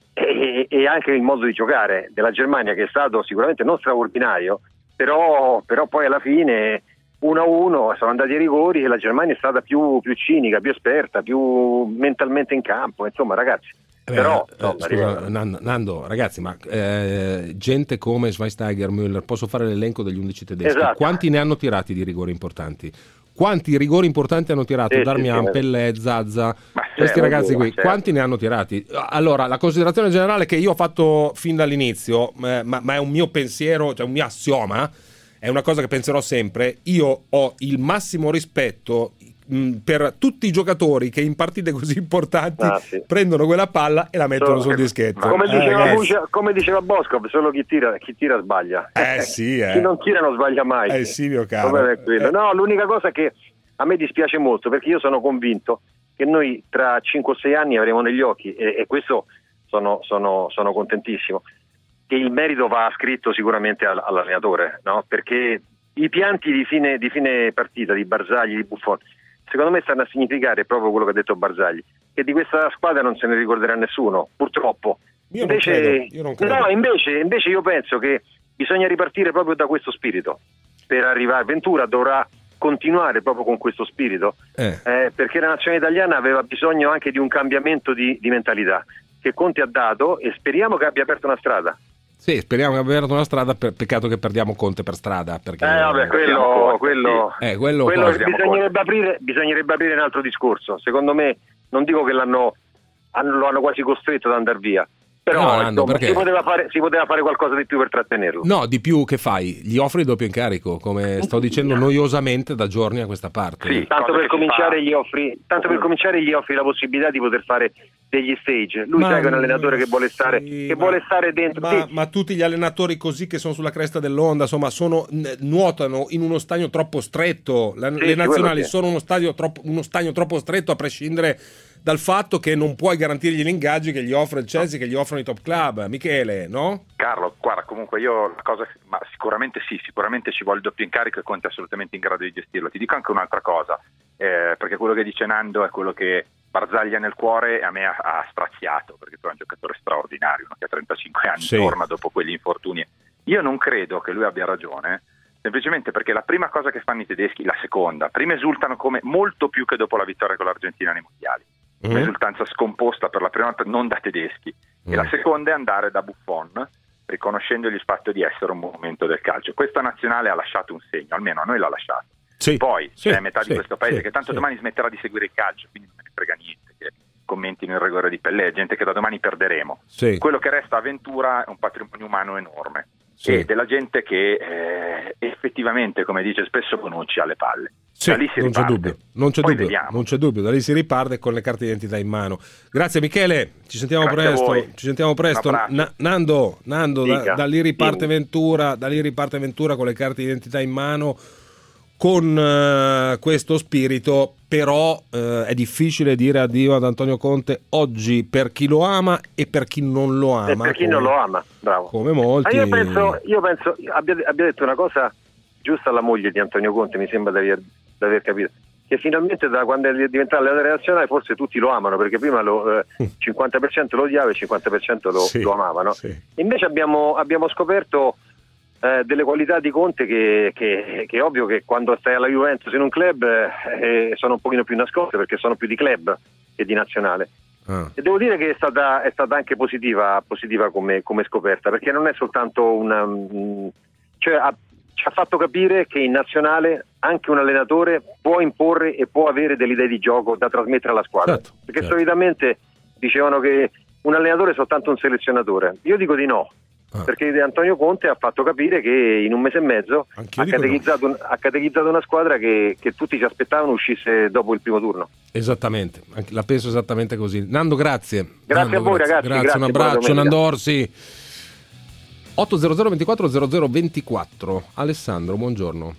e, e anche il modo di giocare della Germania, che è stato sicuramente non straordinario, però, però poi alla fine uno a uno sono andati ai rigori e la Germania è stata più, più cinica, più esperta, più mentalmente in campo, insomma ragazzi. Eh, Però eh, insomma, scusa, Nando, Nando, ragazzi, ma eh, gente come Schweinsteiger, Müller, posso fare l'elenco degli undici tedeschi? Esatto. Quanti ne hanno tirati di rigori importanti? Quanti rigori importanti hanno tirato Sì, Darmian, sì, sì. Pellè, Zazza, questi certo, ragazzi qui? certo. Quanti ne hanno tirati? Allora, la considerazione generale che io ho fatto fin dall'inizio, eh, ma, ma è un mio pensiero, cioè un mio assioma, è una cosa che penserò sempre. Io ho il massimo rispetto mh, per tutti i giocatori che in partite così importanti Ah, sì. prendono quella palla e la mettono Solo- sul dischetto. Come Eh, diceva, ragazzi. Bucia- come diceva Boscov, solo chi tira, chi tira sbaglia. Eh sì, eh. Chi non tira non sbaglia mai. Eh sì, mio caro. Come è quello. Eh. No, l'unica cosa che a me dispiace molto, perché io sono convinto che noi tra cinque o sei anni avremo negli occhi, e, e questo sono, sono, sono contentissimo, che il merito va ascritto sicuramente all- all'allenatore, no? Perché i pianti di fine, di fine partita di Barzagli, di Buffon, secondo me stanno a significare proprio quello che ha detto Barzagli, che di questa squadra non se ne ricorderà nessuno, purtroppo. Io non invece, credo, io non credo. No, invece, invece io penso che bisogna ripartire proprio da questo spirito per arrivare. Ventura dovrà continuare proprio con questo spirito, Eh. eh, perché la nazionale italiana aveva bisogno anche di un cambiamento di, di mentalità che Conte ha dato, e speriamo che abbia aperto una strada. Sì, speriamo che abbia aperto una strada, per, peccato che perdiamo Conte per strada. Perché, Eh, vabbè, quello, quello, eh, quello, quello cosa? bisognerebbe aprire, bisognerebbe aprire un altro discorso. Secondo me, non dico che l'hanno, hanno, lo hanno quasi costretto ad andare via, però No, Nando, insomma, perché? si, poteva fare, si poteva fare qualcosa di più per trattenerlo. No, di più che fai? Gli offri il doppio incarico, come sto dicendo noiosamente da giorni a questa parte. Sì, tanto per cominciare gli offri, tanto per cominciare gli offri la possibilità di poter fare degli stage. Lui Ma- sai che è un allenatore che vuole stare, sì, che ma- vuole stare dentro. Ma, Sì. ma tutti gli allenatori così che sono sulla cresta dell'onda, insomma, sono, n- nuotano in uno stagno troppo stretto. La- Sì, le sì, nazionali quello sì. sono uno, stadio troppo, uno stagno troppo stretto, a prescindere dal fatto che non puoi garantirgli gli ingaggi che gli offre il Chelsea, che gli offrono i top club. Michele, no? Carlo, guarda, comunque io la cosa, ma sicuramente sì, sicuramente ci vuole il doppio incarico e Conte è assolutamente in grado di gestirlo. Ti dico anche un'altra cosa, eh, perché quello che dice Nando è quello che Barzagli ha nel cuore e a me ha, ha straziato, perché tu è un giocatore straordinario, uno che ha trentacinque anni, Sì. torna dopo quegli infortuni. Io non credo che lui abbia ragione, semplicemente perché la prima cosa che fanno i tedeschi, la seconda, prima esultano come molto più che dopo la vittoria con l'Argentina nei mondiali. Mm. Un'esultanza scomposta per la prima volta non da tedeschi, Mm. e la seconda è andare da Buffon riconoscendogli il fatto di essere un monumento del calcio. Questa nazionale ha lasciato un segno, almeno a noi l'ha lasciato. Sì, Poi sì, c'è metà sì, di questo paese sì, che tanto sì. domani smetterà di seguire il calcio, quindi non me ne frega niente che commentino il rigore di Pellè, gente che da domani perderemo. Sì. Quello che resta a Ventura è un patrimonio umano enorme, Sì. e della gente che eh, effettivamente, come dice spesso Bonucci, ha le palle. Sì, Da lì si non c'è riparte. dubbio, non c'è Poi dubbio, vediamo. non c'è dubbio, da lì si riparte con le carte di identità in mano. Grazie Michele, ci sentiamo Grazie a presto, voi. ci sentiamo presto. Un abbraccio. Na- Nando, Nando da, Dica. da lì riparte Dimmi. Ventura, da lì riparte Ventura con le carte di identità in mano, con eh, questo spirito, però eh, è difficile dire addio ad Antonio Conte oggi per chi lo ama e per chi non lo ama. E per chi come, non lo ama, bravo. come molti. Ma io penso, io penso abbia, abbia detto una cosa giusta alla moglie di Antonio Conte, mi sembra di aver, di aver capito, che finalmente da quando è diventato allenatore nazionale forse tutti lo amano, perché prima lo eh, cinquanta per cento lo odiava e il cinquanta per cento lo, Sì, lo amavano. sì. Invece abbiamo, abbiamo scoperto eh, delle qualità di Conte che, che, che è ovvio che quando stai alla Juventus in un club eh, sono un pochino più nascoste, perché sono più di club che di nazionale. Ah. E devo dire che è stata, è stata anche positiva, positiva come, come scoperta, perché non è soltanto una... mm, cioè ha, ci ha fatto capire che in nazionale anche un allenatore può imporre e può avere delle idee di gioco da trasmettere alla squadra. Certo, perché certo. solitamente dicevano che un allenatore è soltanto un selezionatore. Io dico di no. Ah. Perché Antonio Conte ha fatto capire che in un mese e mezzo ha catechizzato, no. ha catechizzato una squadra che, che tutti ci aspettavano uscisse dopo il primo turno. Esattamente, la penso esattamente così. Nando, grazie. Grazie Nando, a voi grazie. ragazzi. Grazie, grazie un abbraccio, Nando Orsi. otto zero zero ventiquattro zero zero ventiquattro. Alessandro, buongiorno.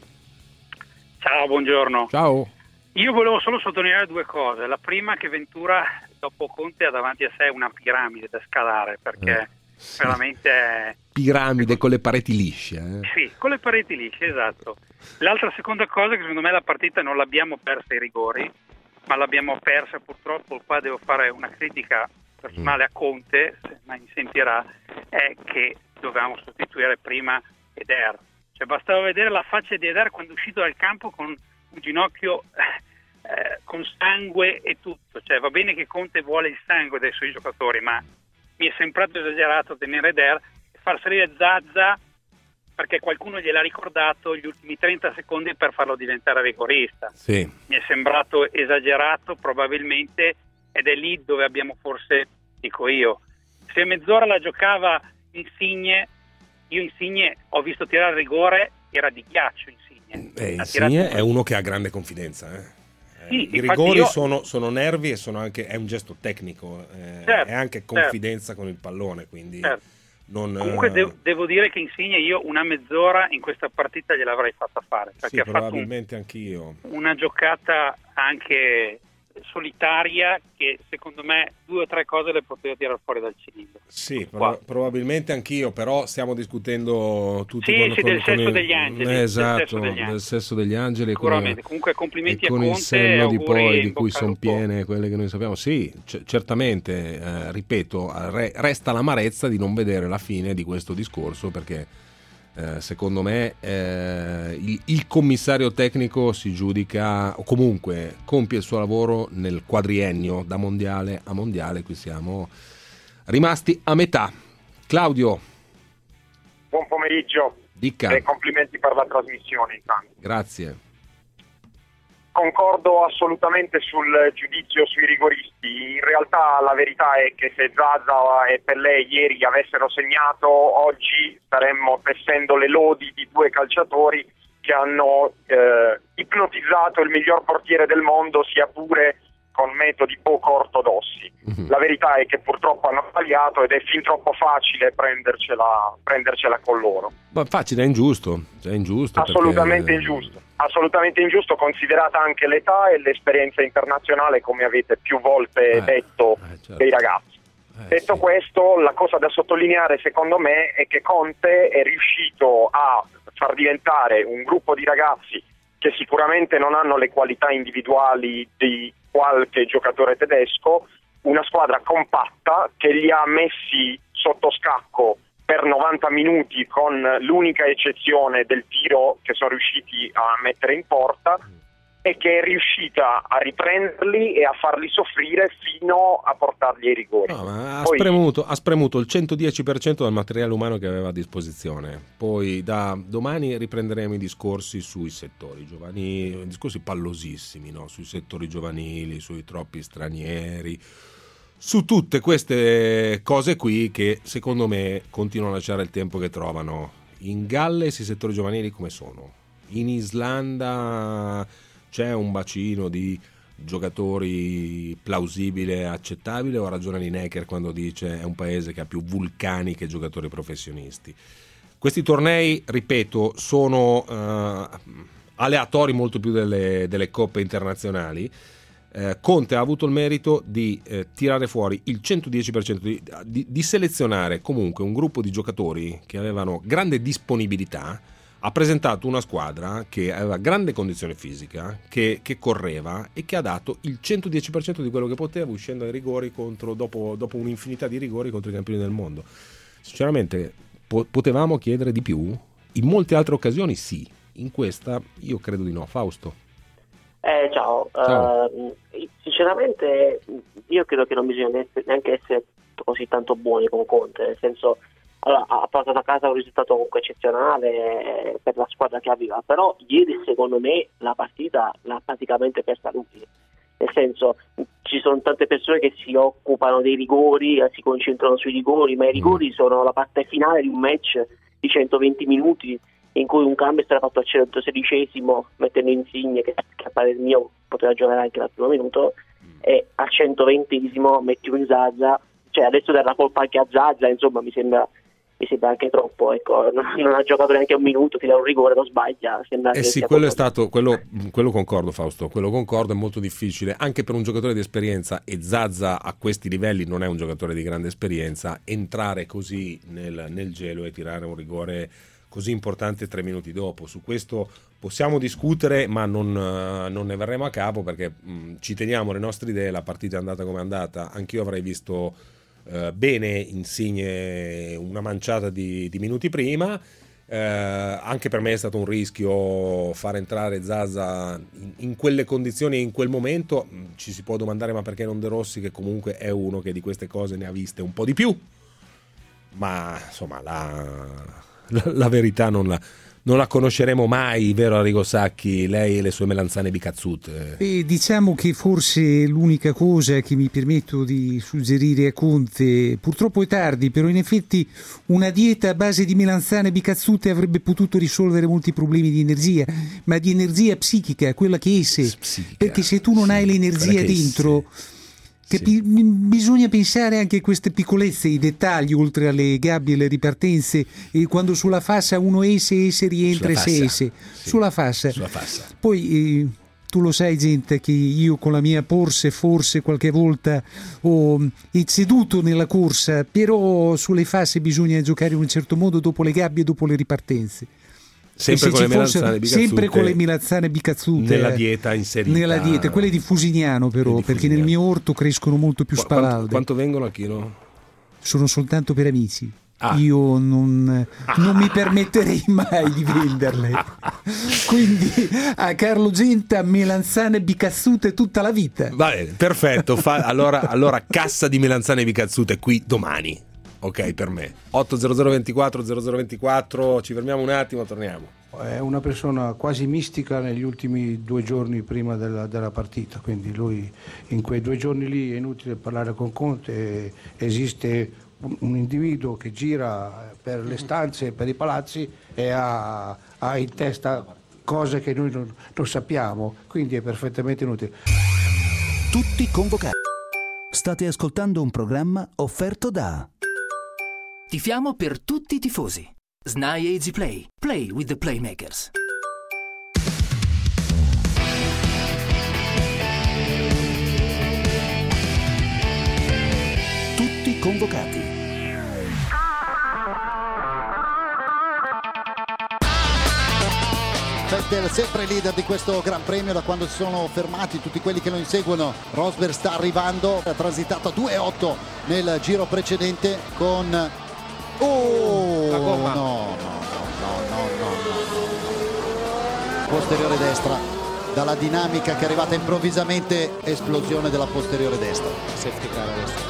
Ciao, buongiorno. Ciao. Io volevo solo sottolineare due cose. La prima, che Ventura dopo Conte ha davanti a sé una piramide da scalare, perché Eh. Sì. veramente Piramide con le pareti lisce. Eh? sì, con le pareti lisce, esatto. L'altra seconda cosa, che secondo me la partita non l'abbiamo persa ai rigori, ma l'abbiamo persa purtroppo, qua devo fare una critica personale a Conte, se mai mi sentirà, è che dovevamo sostituire prima Eder. Cioè bastava vedere la faccia di Eder quando è uscito dal campo con un ginocchio eh, con sangue e tutto. Cioè va bene che Conte vuole il sangue dei suoi giocatori, ma mi è sembrato esagerato tenere Eder e far salire Zaza perché qualcuno gliel'ha ricordato gli ultimi trenta secondi per farlo diventare rigorista. Sì. Mi è sembrato esagerato probabilmente, ed è lì dove abbiamo forse, dico io, se mezz'ora la giocava Insigne, io Insigne ho visto tirare rigore, era di ghiaccio Insigne. Eh, Ha Insigne tirato- è uno che ha grande confidenza, eh. Sì, I infatti rigori io- sono, sono nervi e sono anche, è un gesto tecnico, eh, Certo, è anche confidenza con il pallone, quindi Certo. non, Comunque eh, devo, devo dire che Insigne io una mezz'ora in questa partita gliel'avrei fatta fare, perché sì, ha fatto un- probabilmente anch'io. una giocata anche solitaria che secondo me due o tre cose le poteva tirare fuori dal cilindro. Sì, Qua. pro- probabilmente anch'io, però stiamo discutendo tutti Sì, con, sì, con- del con sesso il- degli angeli, eh, del esatto, sesso degli angeli. del sesso degli angeli e con, Sicuramente. Comunque complimenti e a con il Conte, senno di auguri, poi in di cui bocca al sono lupo. piene quelle che noi sappiamo. Sì, c- certamente, eh, ripeto, re- resta l'amarezza di non vedere la fine di questo discorso, perché eh, secondo me eh, il, il commissario tecnico si giudica, o comunque compie il suo lavoro nel quadriennio da mondiale a mondiale. Qui siamo rimasti a metà. Claudio, Buon pomeriggio dica. e complimenti per la trasmissione intanto. Grazie. Concordo assolutamente sul giudizio sui rigoristi. In realtà la verità è che se Zaza e Pellè ieri avessero segnato, oggi staremmo tessendo le lodi di due calciatori che hanno eh, ipnotizzato il miglior portiere del mondo, sia pure con metodi poco ortodossi. Mm-hmm. La verità è che purtroppo hanno sbagliato ed è fin troppo facile prendercela, prendercela con loro. Ma facile, è ingiusto, è ingiusto. Assolutamente perché- ingiusto, assolutamente ingiusto, considerata anche l'età e l'esperienza internazionale, come avete più volte Eh, detto, certo. dei ragazzi. Detto questo, la cosa da sottolineare secondo me è che Conte è riuscito a far diventare un gruppo di ragazzi che sicuramente non hanno le qualità individuali di qualche giocatore tedesco, una squadra compatta che li ha messi sotto scacco per novanta minuti, con l'unica eccezione del tiro che sono riusciti a mettere in porta, e che è riuscita a riprenderli e a farli soffrire fino a portarli ai rigori. No, ma ha, Poi- spremuto, ha spremuto il centodieci per cento del materiale umano che aveva a disposizione. Poi da domani riprenderemo i discorsi sui settori giovanili, discorsi pallosissimi, no? Sui settori giovanili, sui troppi stranieri, su tutte queste cose qui che secondo me continuano a lasciare il tempo che trovano. In Galles i settori giovanili come sono? In Islanda c'è un bacino di giocatori plausibile, accettabile, o ha ragione Lineker quando dice è un paese che ha più vulcani che giocatori professionisti? Questi tornei, ripeto, sono eh, aleatori molto più delle, delle coppe internazionali. Eh, Conte ha avuto il merito di eh, tirare fuori il centodieci per cento, di, di, di selezionare comunque un gruppo di giocatori che avevano grande disponibilità. Ha presentato una squadra che aveva grande condizione fisica, che, che correva e che ha dato il centodieci per cento di quello che poteva, uscendo ai rigori contro, dopo, dopo un'infinità di rigori contro i campioni del mondo. Sinceramente po- potevamo chiedere di più? In molte altre occasioni sì, in questa io credo di no. Fausto. Eh, ciao, Ciao. Uh, sinceramente io credo che non bisogna neanche essere così tanto buoni con Conte, nel senso, allora, ha portato a casa un risultato comunque eccezionale per la squadra che aveva, però ieri secondo me la partita l'ha praticamente persa lui, nel senso ci sono tante persone che si occupano dei rigori, eh, si concentrano sui rigori, ma i rigori mm. sono la parte finale di un match di centoventi minuti in cui un cambio è stato fatto al centosedicesimo mettendo Insigne che, che a parer mio poteva giocare anche al primo minuto mm. e al centoventesimo metti un Zaza, cioè adesso dare la colpa anche a Zaza, insomma mi sembra mi sembra anche troppo, ecco, non, non ha giocato neanche un minuto, ti dà un rigore, lo sbaglia. Sembra eh che sì, quello è stato, quello, quello concordo Fausto, quello concordo, è molto difficile, anche per un giocatore di esperienza, e Zaza a questi livelli non è un giocatore di grande esperienza, entrare così nel, nel gelo e tirare un rigore così importante tre minuti dopo. Su questo possiamo discutere, ma non, non ne verremo a capo, perché mh, ci teniamo le nostre idee, la partita è andata come è andata, anch'io avrei visto Uh, bene Insigne una manciata di, di minuti prima, uh, anche per me è stato un rischio far entrare Zaza in, in quelle condizioni e in quel momento. Ci si può domandare ma perché non De Rossi, che comunque è uno che di queste cose ne ha viste un po' di più, ma insomma la, la, la verità non la Non la conosceremo mai, vero Arrigo Sacchi, lei e le sue melanzane bicazzute? E diciamo che forse l'unica cosa che mi permetto di suggerire a Conte, purtroppo è tardi, però in effetti una dieta a base di melanzane bicazzute avrebbe potuto risolvere molti problemi di energia, ma di energia psichica, quella che esse, psichica, perché se tu non sì, hai l'energia dentro... Sì. Bisogna pensare anche a queste piccolezze, i dettagli, oltre alle gabbie e le ripartenze, e quando sulla fassa uno esse esse rientra se esse sì. sulla fassa. Sulla fassa. Poi eh, tu lo sai gente che io con la mia Porsche forse qualche volta ho ecceduto nella corsa, però sulle fasse bisogna giocare in un certo modo, dopo le gabbie e dopo le ripartenze. Sempre con, le melanzane bicazzute, sempre con le melanzane bicazzute nella dieta inserita, nella dieta, quelle di Fusignano però, di perché Fusignano. Nel mio orto crescono molto più spavalde. Quanto, quanto vengono a chilo? Sono soltanto per amici. Ah. Io non, non mi permetterei mai di venderle. Quindi a Carlo Genta melanzane bicazzute tutta la vita. Va bene, perfetto. Fa, allora, allora cassa di melanzane bicazzute qui domani. Ok, per me. otto zero zero ventiquattro zero zero ventiquattro, ci fermiamo un attimo, torniamo. È una persona quasi mistica negli ultimi due giorni prima della, della partita, quindi lui in quei due giorni lì è inutile parlare con Conte, esiste un, un individuo che gira per le stanze, per i palazzi e ha, ha in testa cose che noi non, non sappiamo, quindi è perfettamente inutile. Tutti convocati. State ascoltando un programma offerto da Tifiamo per tutti i tifosi. S N A I Easy Play. Play with the Playmakers. Tutti convocati. Vettel sempre leader di questo Gran Premio da quando si sono fermati tutti quelli che lo inseguono. Rosberg sta arrivando, ha transitato a due otto nel giro precedente con... Oh, la gomma. No, no, no, no, no, no. Posteriore destra, dalla dinamica che è arrivata improvvisamente, esplosione della posteriore destra. Safety car adesso.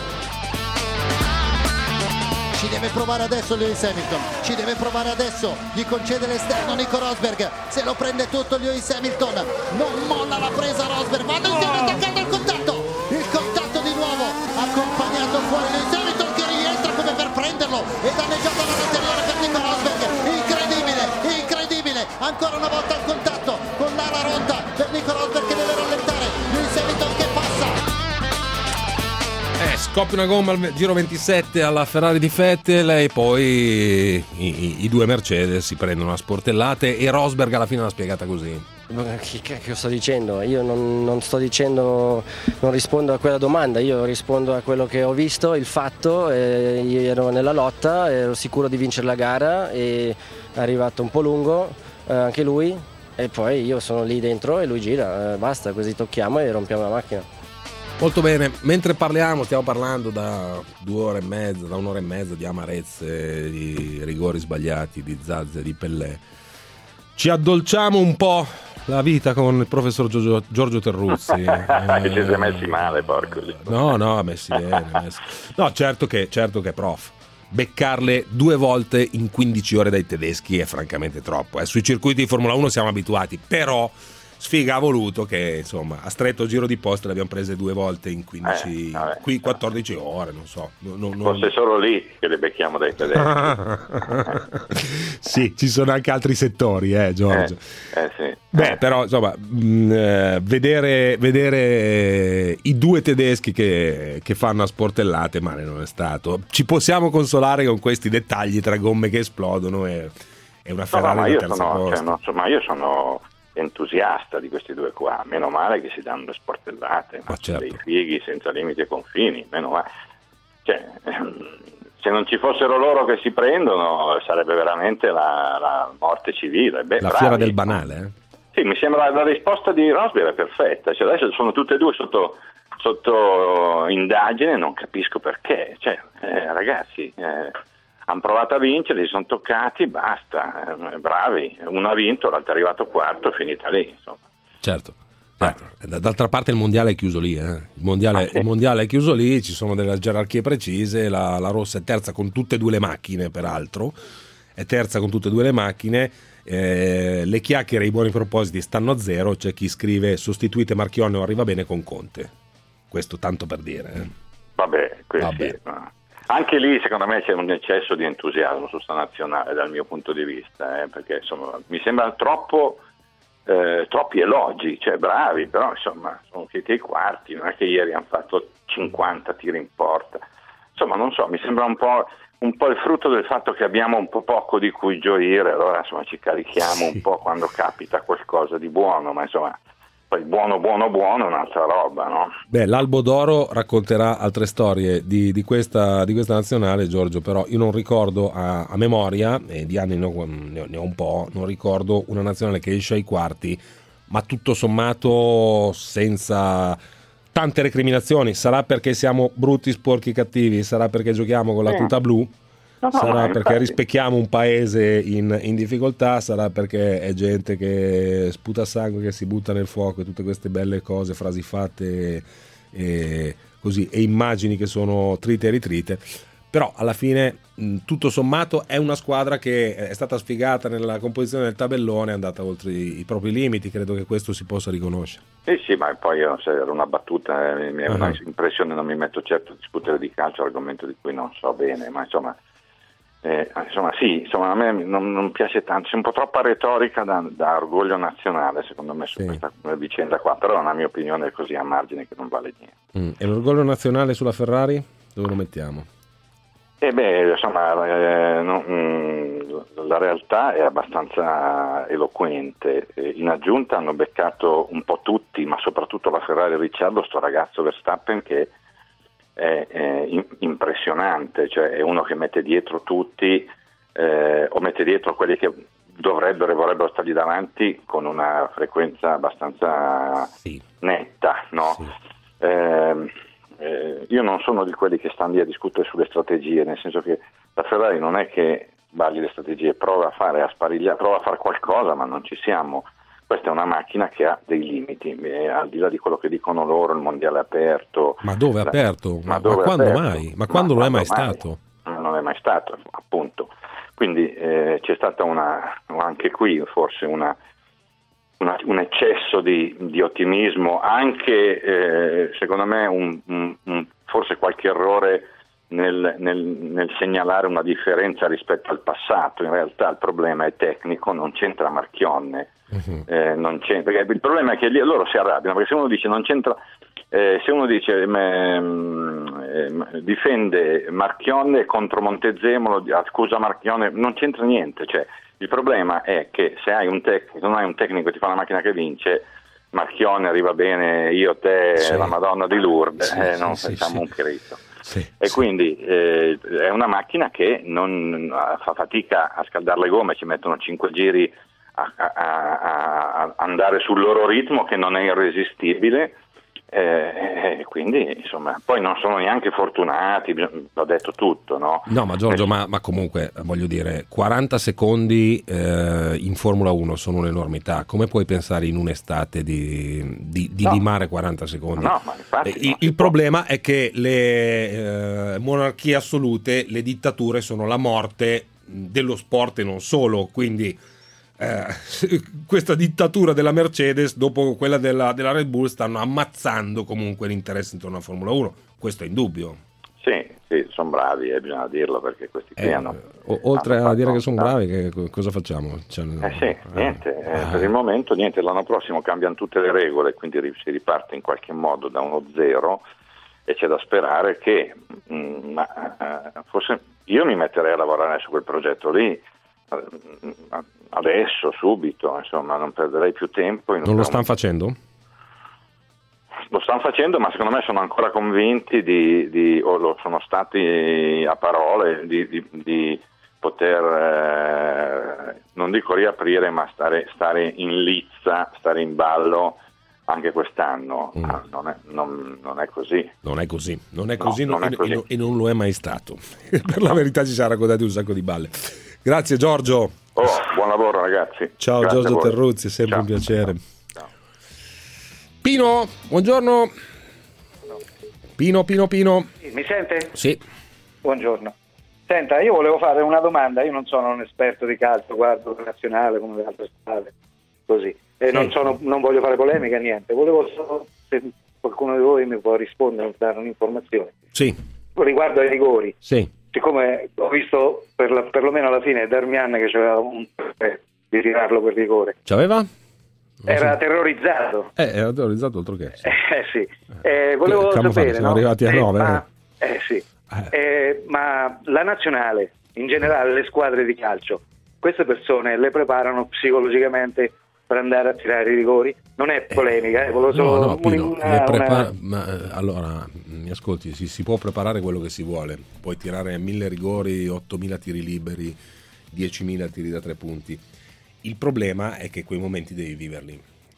Ci deve provare adesso Lewis Hamilton, ci deve provare adesso, gli concede l'esterno Nico Rosberg, se lo prende tutto Lewis Hamilton, non molla la presa Rosberg, va attenzione, oh. attaccando il contatto, il contatto di nuovo, accompagnato fuori Lewis Hamilton che rientra come per prenderlo e danneggiato l'anteriore per Nico Rosberg, incredibile, incredibile, ancora una volta il contatto con l'ala rotta per Nico Rosberg che deve rallentare, Lewis Hamilton che passa. Eh, scoppia una gomma al giro ventisette alla Ferrari di Vettel e poi i, i, i due Mercedes si prendono a sportellate e Rosberg alla fine l'ha spiegata così. Che cacchio sto dicendo? Io non, non sto dicendo, non rispondo a quella domanda, io rispondo a quello che ho visto, il fatto, eh, io ero nella lotta, ero sicuro di vincere la gara e è arrivato un po' lungo eh, anche lui e poi io sono lì dentro e lui gira, eh, basta, così tocchiamo e rompiamo la macchina. Molto bene, mentre parliamo, stiamo parlando da due ore e mezza, da un'ora e mezza di amarezze, di rigori sbagliati, di Zaza, di Pellè. Ci addolciamo un po' la vita con il professor Giorgio, Giorgio Terruzzi. eh, che ci si è messi male, porco lì. No, no, messi bene. Messi. No, certo che, certo che, prof, beccarle due volte in quindici ore dai tedeschi è francamente troppo. Eh. Sui circuiti di Formula uno siamo abituati, però... Sfiga ha voluto che, insomma, a stretto giro di posta le abbiamo prese due volte in quindici, Eh, vabbè. qui quattordici ore, non so. No, no, no. Forse solo lì che le becchiamo dai tedeschi. Sì, ci sono anche altri settori, eh, Giorgio. Eh, eh, sì. Beh, però, insomma, mh, eh, vedere, vedere i due tedeschi che, che fanno a sportellate, male non è stato. Ci possiamo consolare con questi dettagli tra gomme che esplodono e, e una No, Ferrari no, ma da io terza sono, posto. cioè, non so, ma io sono entusiasta di questi due qua, meno male che si danno le sportellate, ma certo. dei fighi senza limiti e confini, meno male. Cioè, ehm, se non ci fossero loro che si prendono sarebbe veramente la, la morte civile. Beh, La bravi. fiera del banale, eh? Sì, mi sembra la risposta di Rosberg è perfetta, cioè, adesso sono tutte e due sotto, sotto indagine, non capisco perché, cioè, eh, ragazzi, eh, hanno provato a vincere, si sono toccati, basta, eh, bravi, uno ha vinto, l'altro è arrivato quarto, è finita lì, insomma. Certo. certo. D'altra parte il mondiale è chiuso lì, eh. il, mondiale, Ah, sì. il mondiale è chiuso lì, ci sono delle gerarchie precise, la, la rossa è terza con tutte e due le macchine, peraltro, è terza con tutte e due le macchine. Eh, le chiacchiere e i buoni propositi stanno a zero, c'è chi scrive sostituite Marchionne o arriva bene con Conte, questo tanto per dire, eh. Vabbè, questo Vabbè. sì, ma anche lì secondo me c'è un eccesso di entusiasmo su sta nazionale dal mio punto di vista, eh, perché insomma mi sembra troppo eh, troppi elogi, cioè bravi, però insomma sono finiti ai quarti, non è che ieri hanno fatto cinquanta tiri in porta, insomma non so, mi sembra un po' un po' il frutto del fatto che abbiamo un po' poco di cui gioire, allora insomma ci carichiamo Sì. un po' quando capita qualcosa di buono, ma insomma poi buono buono buono è un'altra roba, no? Beh, l'Albo d'Oro racconterà altre storie di, di, questa, di questa nazionale, Giorgio, però io non ricordo a, a memoria, e di anni ne ho, ne ho un po', non ricordo una nazionale che esce ai quarti, ma tutto sommato senza tante recriminazioni. Sarà perché siamo brutti, sporchi, cattivi, sarà perché giochiamo con la Eh. tuta blu, No, no, sarà ma perché infatti- rispecchiamo un paese in, in difficoltà, sarà perché è gente che sputa sangue, che si butta nel fuoco e tutte queste belle cose, frasi fatte e, così, e immagini che sono trite e ritrite. Però alla fine mh, tutto sommato è una squadra che è stata sfigata nella composizione del tabellone, è andata oltre i, i propri limiti, credo che questo si possa riconoscere. Sì, sì, ma poi io, se era una battuta, eh, mi è una Uh-huh. impressione, non mi metto certo a discutere di calcio, argomento di cui non so bene, ma insomma, eh, insomma sì, insomma, a me non, non piace tanto, c'è un po' troppa retorica da, da orgoglio nazionale, secondo me, su Sì. questa vicenda qua, però la mia opinione è così a margine che non vale niente. Mm. E l'orgoglio nazionale sulla Ferrari? Dove lo mettiamo? E beh, insomma, eh, no, mm, la realtà è abbastanza eloquente. Eh, in aggiunta hanno beccato un po' tutti, ma soprattutto la Ferrari Ricciardo, sto ragazzo Verstappen che è, è in- impressionante, cioè è uno che mette dietro tutti eh, o mette dietro quelli che dovrebbero e vorrebbero stargli davanti con una frequenza abbastanza Sì. netta, no? Sì. Ehm, Eh, io non sono di quelli che stanno lì a discutere sulle strategie, nel senso che la Ferrari non è che sbagli le strategie, prova a fare, a sparigliare, prova a fare qualcosa, ma non ci siamo. Questa è una macchina che ha dei limiti, eh, al di là di quello che dicono loro, il mondiale è aperto. Ma dove è La- aperto? Ma, Ma dove è quando aperto? mai? Ma quando lo è mai quando stato? Non è mai stato, appunto. Quindi eh, c'è stata una, anche qui forse una Una, un eccesso di, di ottimismo, anche eh, secondo me un, un, un, forse qualche errore nel, nel, nel segnalare una differenza rispetto al passato. In realtà il problema è tecnico, non c'entra Marchionne, uh-huh. eh, non c'entra, perché il problema è che lì, loro si arrabbiano, perché se uno dice non c'entra, eh, se uno dice eh, difende Marchionne contro Montezemolo, accusa Marchionne, non c'entra niente, cioè il problema è che se hai un tecnico, non hai un tecnico che ti fa una macchina che vince, Marchionne arriva bene, io, te, Sì. la Madonna di Lourdes, Sì, eh, sì, non sì, facciamo sì. un crédito. Sì, E sì. quindi eh, è una macchina che non fa fatica a scaldare le gomme, ci mettono cinque giri a, a, a, a andare sul loro ritmo che non è irresistibile. Eh, e quindi insomma poi non sono neanche fortunati, l'ho detto tutto, no? No, ma Giorgio, ma, ma comunque voglio dire, quaranta secondi eh, in Formula uno sono un'enormità. Come puoi pensare in un'estate di, di, di No. limare quaranta secondi? No, ma infatti Eh, il, non si il può. problema è che le eh, monarchie assolute, le dittature sono la morte dello sport e non solo, quindi eh, questa dittatura della Mercedes dopo quella della, della Red Bull stanno ammazzando comunque l'interesse intorno alla Formula uno, questo è indubbio. Sì, sì, sono bravi, eh, bisogna dirlo, perché questi qui eh, hanno... O, oltre hanno a dire fatto, che sono bravi, che, cosa facciamo? Cioè, eh sì, niente, eh, per il momento niente, l'anno prossimo cambiano tutte le regole, quindi si riparte in qualche modo da uno zero e c'è da sperare che, mh, ma, eh, forse io mi metterei a lavorare su quel progetto lì, eh, adesso, subito, insomma, non perderei più tempo. In non lo stanno facendo? Lo stanno facendo, ma secondo me sono ancora convinti di, di o lo sono stati a parole, di, di, di poter, eh, non dico riaprire, ma stare, stare in lizza, stare in ballo anche quest'anno. Mm. Ah, non, è, non, non è così. Non è così, non è No, così, non non, è e, così. E, e non lo è mai stato. Per la verità ci siamo raccontati un sacco di balle. Grazie Giorgio. Oh, buon lavoro ragazzi. Ciao Grazie Giorgio a voi. Terruzzi, è sempre Ciao. un piacere. Pino, buongiorno. Pino, Pino, Pino. Mi sente? Sì. Buongiorno. Senta, io volevo fare una domanda, io non sono un esperto di calcio, guardo la nazionale come le altre squadre, così. E Sì. non, sono, non voglio fare polemica, niente. Volevo solo, se qualcuno di voi mi può rispondere, dare un'informazione. Sì. Riguardo ai rigori. Sì. Siccome ho visto per la, perlomeno alla fine Darmian che c'aveva un eh, di tirarlo per rigore. C'aveva? Era terrorizzato. Eh, era terrorizzato altro che. Sì. Eh sì. Eh, volevo Che abbiamo sapere, fatto? Siamo no? arrivati a Eh, nove, ma, eh sì. Eh, ma la nazionale, in generale le squadre di calcio, queste persone le preparano psicologicamente per andare a tirare i rigori? Non è polemica, eh, volevo solo No, no, Pino, una- le prepara- una- ma, eh, allora, mi ascolti, si, si può preparare quello che si vuole, puoi tirare mille rigori, ottomila tiri liberi, diecimila tiri da tre punti. Il problema è che quei momenti devi viverli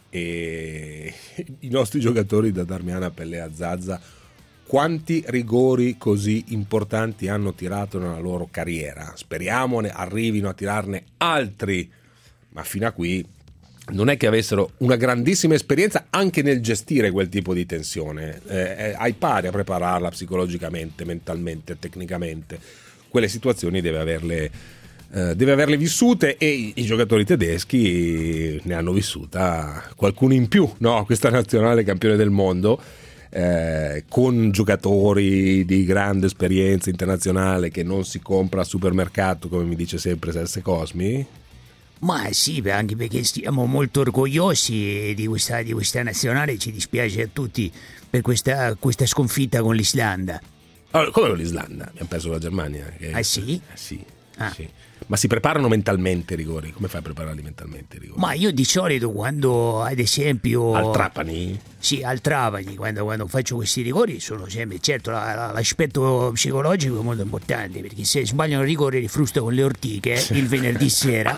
e i nostri giocatori da Darmian a Pellè a Zaza, quanti rigori così importanti hanno tirato nella loro carriera? Speriamo ne arrivino a tirarne altri, ma fino a qui non è che avessero una grandissima esperienza anche nel gestire quel tipo di tensione. Eh, ai pari a prepararla psicologicamente, mentalmente, tecnicamente. Quelle situazioni deve averle, eh, deve averle vissute e i, i giocatori tedeschi ne hanno vissuta qualcuno in più, no? Questa nazionale campione del mondo, eh, con giocatori di grande esperienza internazionale che non si compra al supermercato, come mi dice sempre Serse Cosmi. Ma sì, anche perché siamo molto orgogliosi di questa, di questa nazionale, ci dispiace a tutti per questa, questa sconfitta con l'Islanda. Allora, come con l'Islanda? Abbiamo perso la Germania. Che... Ah sì? Eh, sì, Ah. sì. Ma si preparano mentalmente i rigori? Come fai a prepararli mentalmente i rigori? Ma io di solito quando, ad esempio... Al Trapani? Sì, al Trapani, quando, quando faccio questi rigori sono sempre... Certo, la- la- l'aspetto psicologico è molto importante, perché se sbagliano il rigore li frusto con le ortiche il venerdì sera.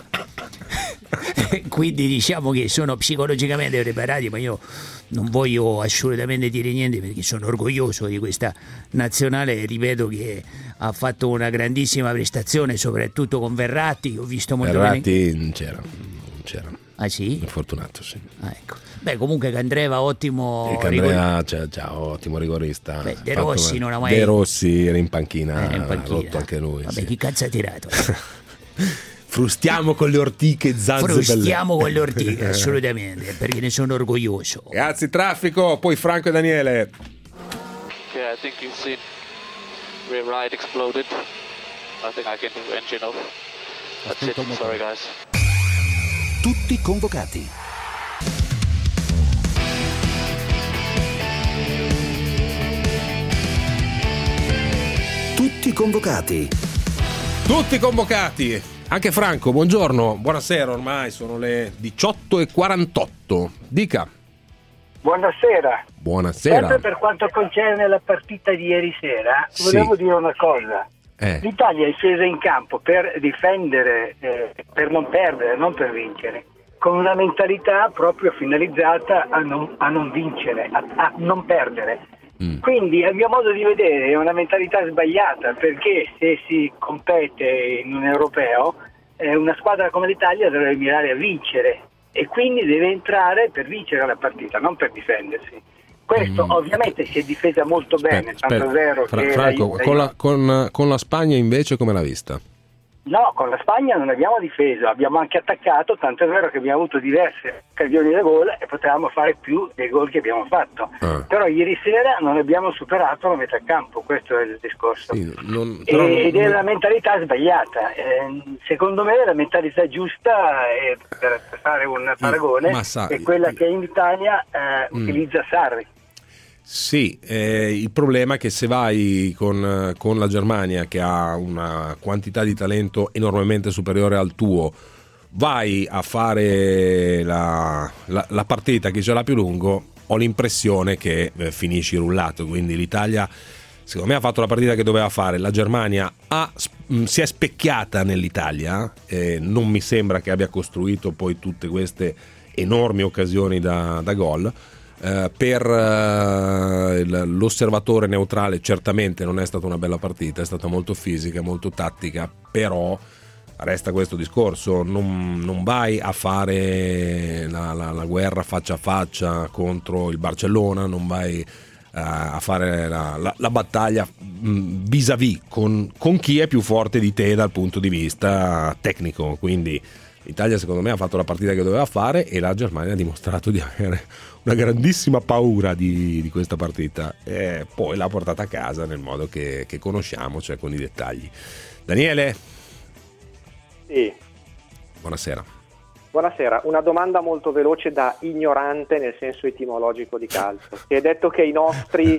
Quindi diciamo che sono psicologicamente preparati, ma io non voglio assolutamente dire niente perché sono orgoglioso di questa nazionale. Ripeto che ha fatto una grandissima prestazione, soprattutto con Verratti. Ho visto molto bene. Verratti non c'era, non c'era. Ah sì? Fortunato, sì. Ah, ecco. Beh, comunque Candreva ottimo E Candrea, cioè, ciao, ottimo rigorista. Beh, De Fatto Rossi bene. non ha mai- De Rossi era in panchina, Era in panchina. rotto anche lui. Vabbè, sì. chi cazzo ha tirato? Frustiamo con le ortiche, zanze Frustiamo belle. con le ortiche, assolutamente, perché ne sono orgoglioso. Grazie traffico, poi Franco e Daniele. Yeah, I think you've seen rear right exploded. I think I can do engine off. That's it. Sorry guys. Tutti convocati. Tutti convocati. Tutti convocati. Anche Franco, buongiorno, buonasera, ormai sono le diciotto e quarantotto. Dica. Buonasera. Buonasera. Sempre per quanto concerne la partita di ieri sera, volevo Sì. dire una cosa. Eh. L'Italia è scesa in campo per difendere, eh, per non perdere, non per vincere, con una mentalità proprio finalizzata a non, a non vincere, a, a non perdere. Mm. Quindi, a mio modo di vedere, è una mentalità sbagliata, perché se si compete in un europeo, eh, una squadra come l'Italia dovrebbe mirare a vincere e quindi deve entrare per vincere la partita, non per difendersi. Questo Mm. ovviamente si è difesa molto bene, tanto Aspetta, è vero Fra- che Franco, la- con la, con, con la Spagna invece come l'ha vista? No, con la Spagna non abbiamo difeso, abbiamo anche attaccato, tanto è vero che abbiamo avuto diverse occasioni da gol e potevamo fare più dei gol che abbiamo fatto. Ah. Però ieri sera non abbiamo superato la metà campo, questo è il discorso. Sì, non, e, però ed non... è la mentalità sbagliata. Eh, secondo me la mentalità giusta, è, per, per fare un paragone, Ma sa... è quella che in Italia eh, mm. utilizza Sarri. Sì, eh, il problema è che se vai con, con la Germania, che ha una quantità di talento enormemente superiore al tuo, vai a fare la, la, la partita che ce l'ha più lungo, ho l'impressione che eh, finisci rullato. Quindi l'Italia secondo me ha fatto la partita che doveva fare, la Germania ha, si è specchiata nell'Italia, eh, non mi sembra che abbia costruito poi tutte queste enormi occasioni da, da gol. Uh, per uh, l'osservatore neutrale certamente non è stata una bella partita, è stata molto fisica, molto tattica, però resta questo discorso, non, non vai a fare la, la, la guerra faccia a faccia contro il Barcellona, non vai uh, a fare la, la, la battaglia mh, vis-à-vis con, con chi è più forte di te dal punto di vista tecnico. Quindi l'Italia secondo me ha fatto la partita che doveva fare e la Germania ha dimostrato di avere una grandissima paura di, di questa partita e poi l'ha portata a casa nel modo che, che conosciamo, cioè con i dettagli. Daniele? Sì. Buonasera. Buonasera, una domanda molto veloce da ignorante nel senso etimologico di calcio. Si è detto che i nostri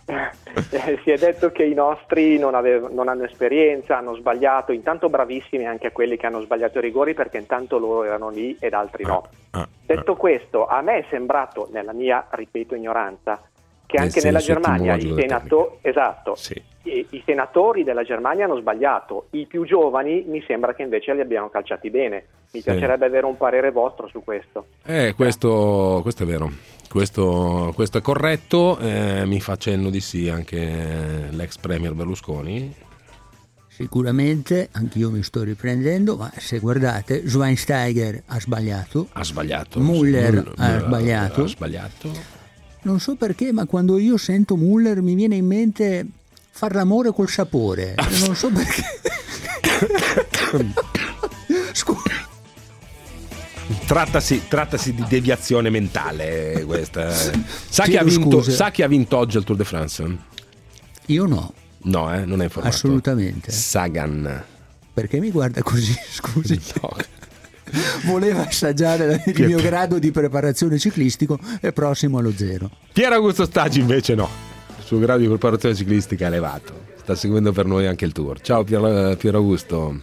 si è detto che i nostri non, avev- non hanno esperienza, hanno sbagliato, intanto bravissimi anche a quelli che hanno sbagliato i rigori, perché intanto loro erano lì ed altri no. Ah, ah, detto questo, a me è sembrato, nella mia, ripeto, ignoranza, che nel anche nella senso Germania i etimologico della senatori esatto Sì. i, i senatori della Germania hanno sbagliato, i più giovani mi sembra che invece li abbiano calciati bene. Mi Sì. piacerebbe avere un parere vostro su questo. Eh, questo, questo è vero, questo, questo è corretto, eh, mi fa cenno di sì anche l'ex premier Berlusconi. Sicuramente, anch'io mi sto riprendendo, ma se guardate, Schweinsteiger ha sbagliato, ha sbagliato, Müller Müller, ha sbagliato, ha sbagliato. Non so perché, ma quando io sento Müller mi viene in mente far l'amore col sapore, non so perché. Scusa. Trattasi, trattasi di deviazione mentale questa. Sa chi, ha vinto, sa chi ha vinto oggi al Tour de France? Io no. No, eh, non è informato. Assolutamente. Sagan. Perché mi guarda così, scusi? No. Voleva assaggiare il mio grado di preparazione ciclistico, è prossimo allo zero. Pier Augusto Staggi invece no, il suo grado di preparazione ciclistica è elevato, sta seguendo per noi anche il Tour. Ciao Pier, Pier Augusto.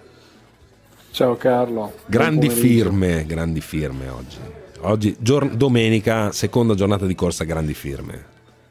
Ciao Carlo. Grandi firme, grandi firme oggi. Oggi giorn- domenica, seconda giornata di corsa, grandi firme.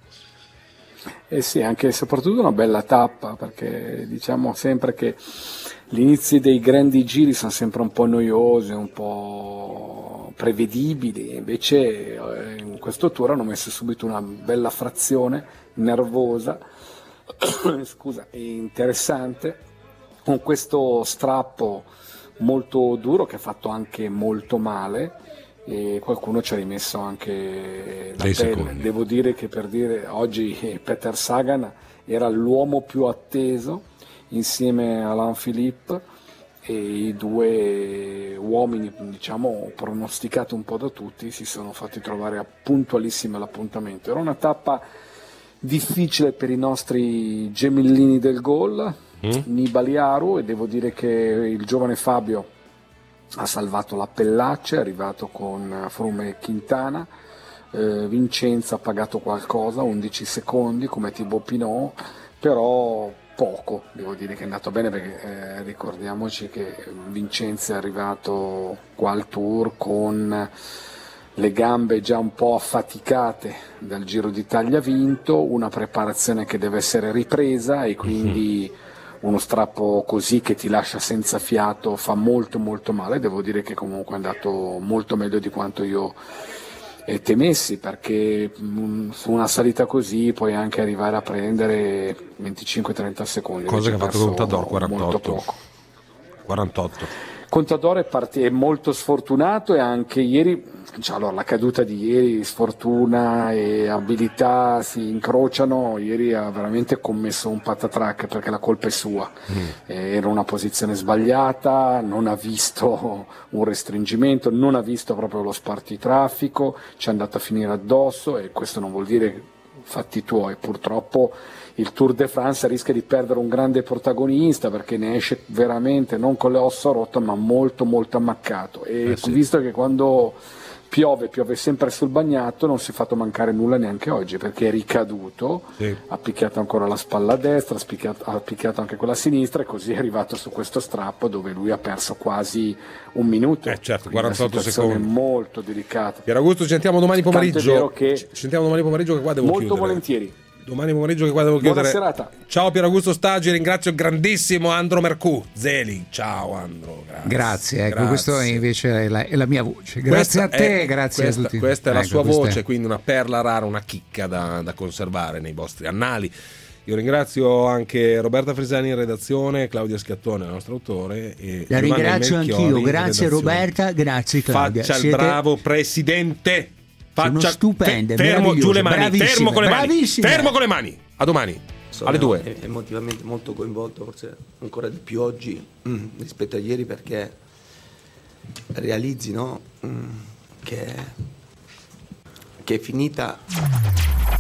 Eh sì, anche e soprattutto una bella tappa, perché diciamo sempre che gli inizi dei grandi giri sono sempre un po' noiosi, un po' prevedibili, invece in questo tour hanno messo subito una bella frazione nervosa, scusa, e interessante, con questo strappo molto duro che ha fatto anche molto male, e qualcuno ci ha rimesso anche la Dei pelle. secondi. Devo dire che per dire oggi Peter Sagan era l'uomo più atteso insieme a Alain Philippe, e i due uomini, diciamo, pronosticati un po' da tutti, si sono fatti trovare puntualissimi all'appuntamento. Era una tappa difficile per i nostri gemellini del gol, mm. Nibali Aru, e devo dire che il giovane Fabio ha salvato la pellaccia, è arrivato con Froome e Quintana. eh, Vincenzo ha pagato qualcosa, undici secondi come Thibaut Pinot, però poco, devo dire che è andato bene, perché eh, ricordiamoci che Vincenzo è arrivato qua al Tour con le gambe già un po' affaticate dal Giro d'Italia vinto, una preparazione che deve essere ripresa, e quindi mm-hmm. uno strappo così che ti lascia senza fiato fa molto molto male. Devo dire che comunque è andato molto meglio di quanto io eh, temessi, perché mh, su una salita così puoi anche arrivare a prendere venticinque trenta secondi. Cosa che ha fatto Contador, quarantotto. Molto poco. quarantotto. Contador è, part- è molto sfortunato e anche ieri, cioè, allora, la caduta di ieri, sfortuna e abilità si incrociano. Ieri ha veramente commesso un patatrack perché la colpa è sua. Mm. Era una posizione sbagliata, non ha visto un restringimento, non ha visto proprio lo spartitraffico, ci è andato a finire addosso e questo non vuol dire fatti tuoi. Purtroppo il Tour de France rischia di perdere un grande protagonista perché ne esce veramente non con le ossa rotte ma molto molto ammaccato e eh sì. visto che quando piove piove sempre sul bagnato, non si è fatto mancare nulla neanche oggi perché è ricaduto, sì. ha picchiato ancora la spalla a destra, ha picchiato, ha picchiato anche quella a sinistra e così è arrivato su questo strappo dove lui ha perso quasi un minuto. Eh certo, quarantotto secondi. Molto delicata. Pier Augusto, ci sentiamo domani pomeriggio. Che ci sentiamo domani pomeriggio che qua devo molto chiudere. Molto volentieri. Domani pomeriggio che qua devo chiudere. Buona serata. Ciao Pier Augusto Staggi, ringrazio il grandissimo Andro Mercù Zeli. Ciao Andro. Grazie, grazie ecco, grazie. Questo invece è la, è la mia voce. Grazie questa a te, è, grazie questa, a tutti. Questa è la ecco, sua voce, è... quindi una perla rara, una chicca da, da conservare nei vostri annali. Io ringrazio anche Roberta Frisani in redazione, Claudio Schiattone, il nostro autore. E la Giovanni ringrazio anch'io, grazie Roberta, grazie Claudia. Faccia Siete... il bravo presidente. Faccia stupende, fermo giù le mani, fermo con le mani, fermo con le mani. A domani, Sono alle due. Emotivamente molto coinvolto, forse ancora di più oggi mm, rispetto a ieri, perché realizzi, no, mm, che, che è finita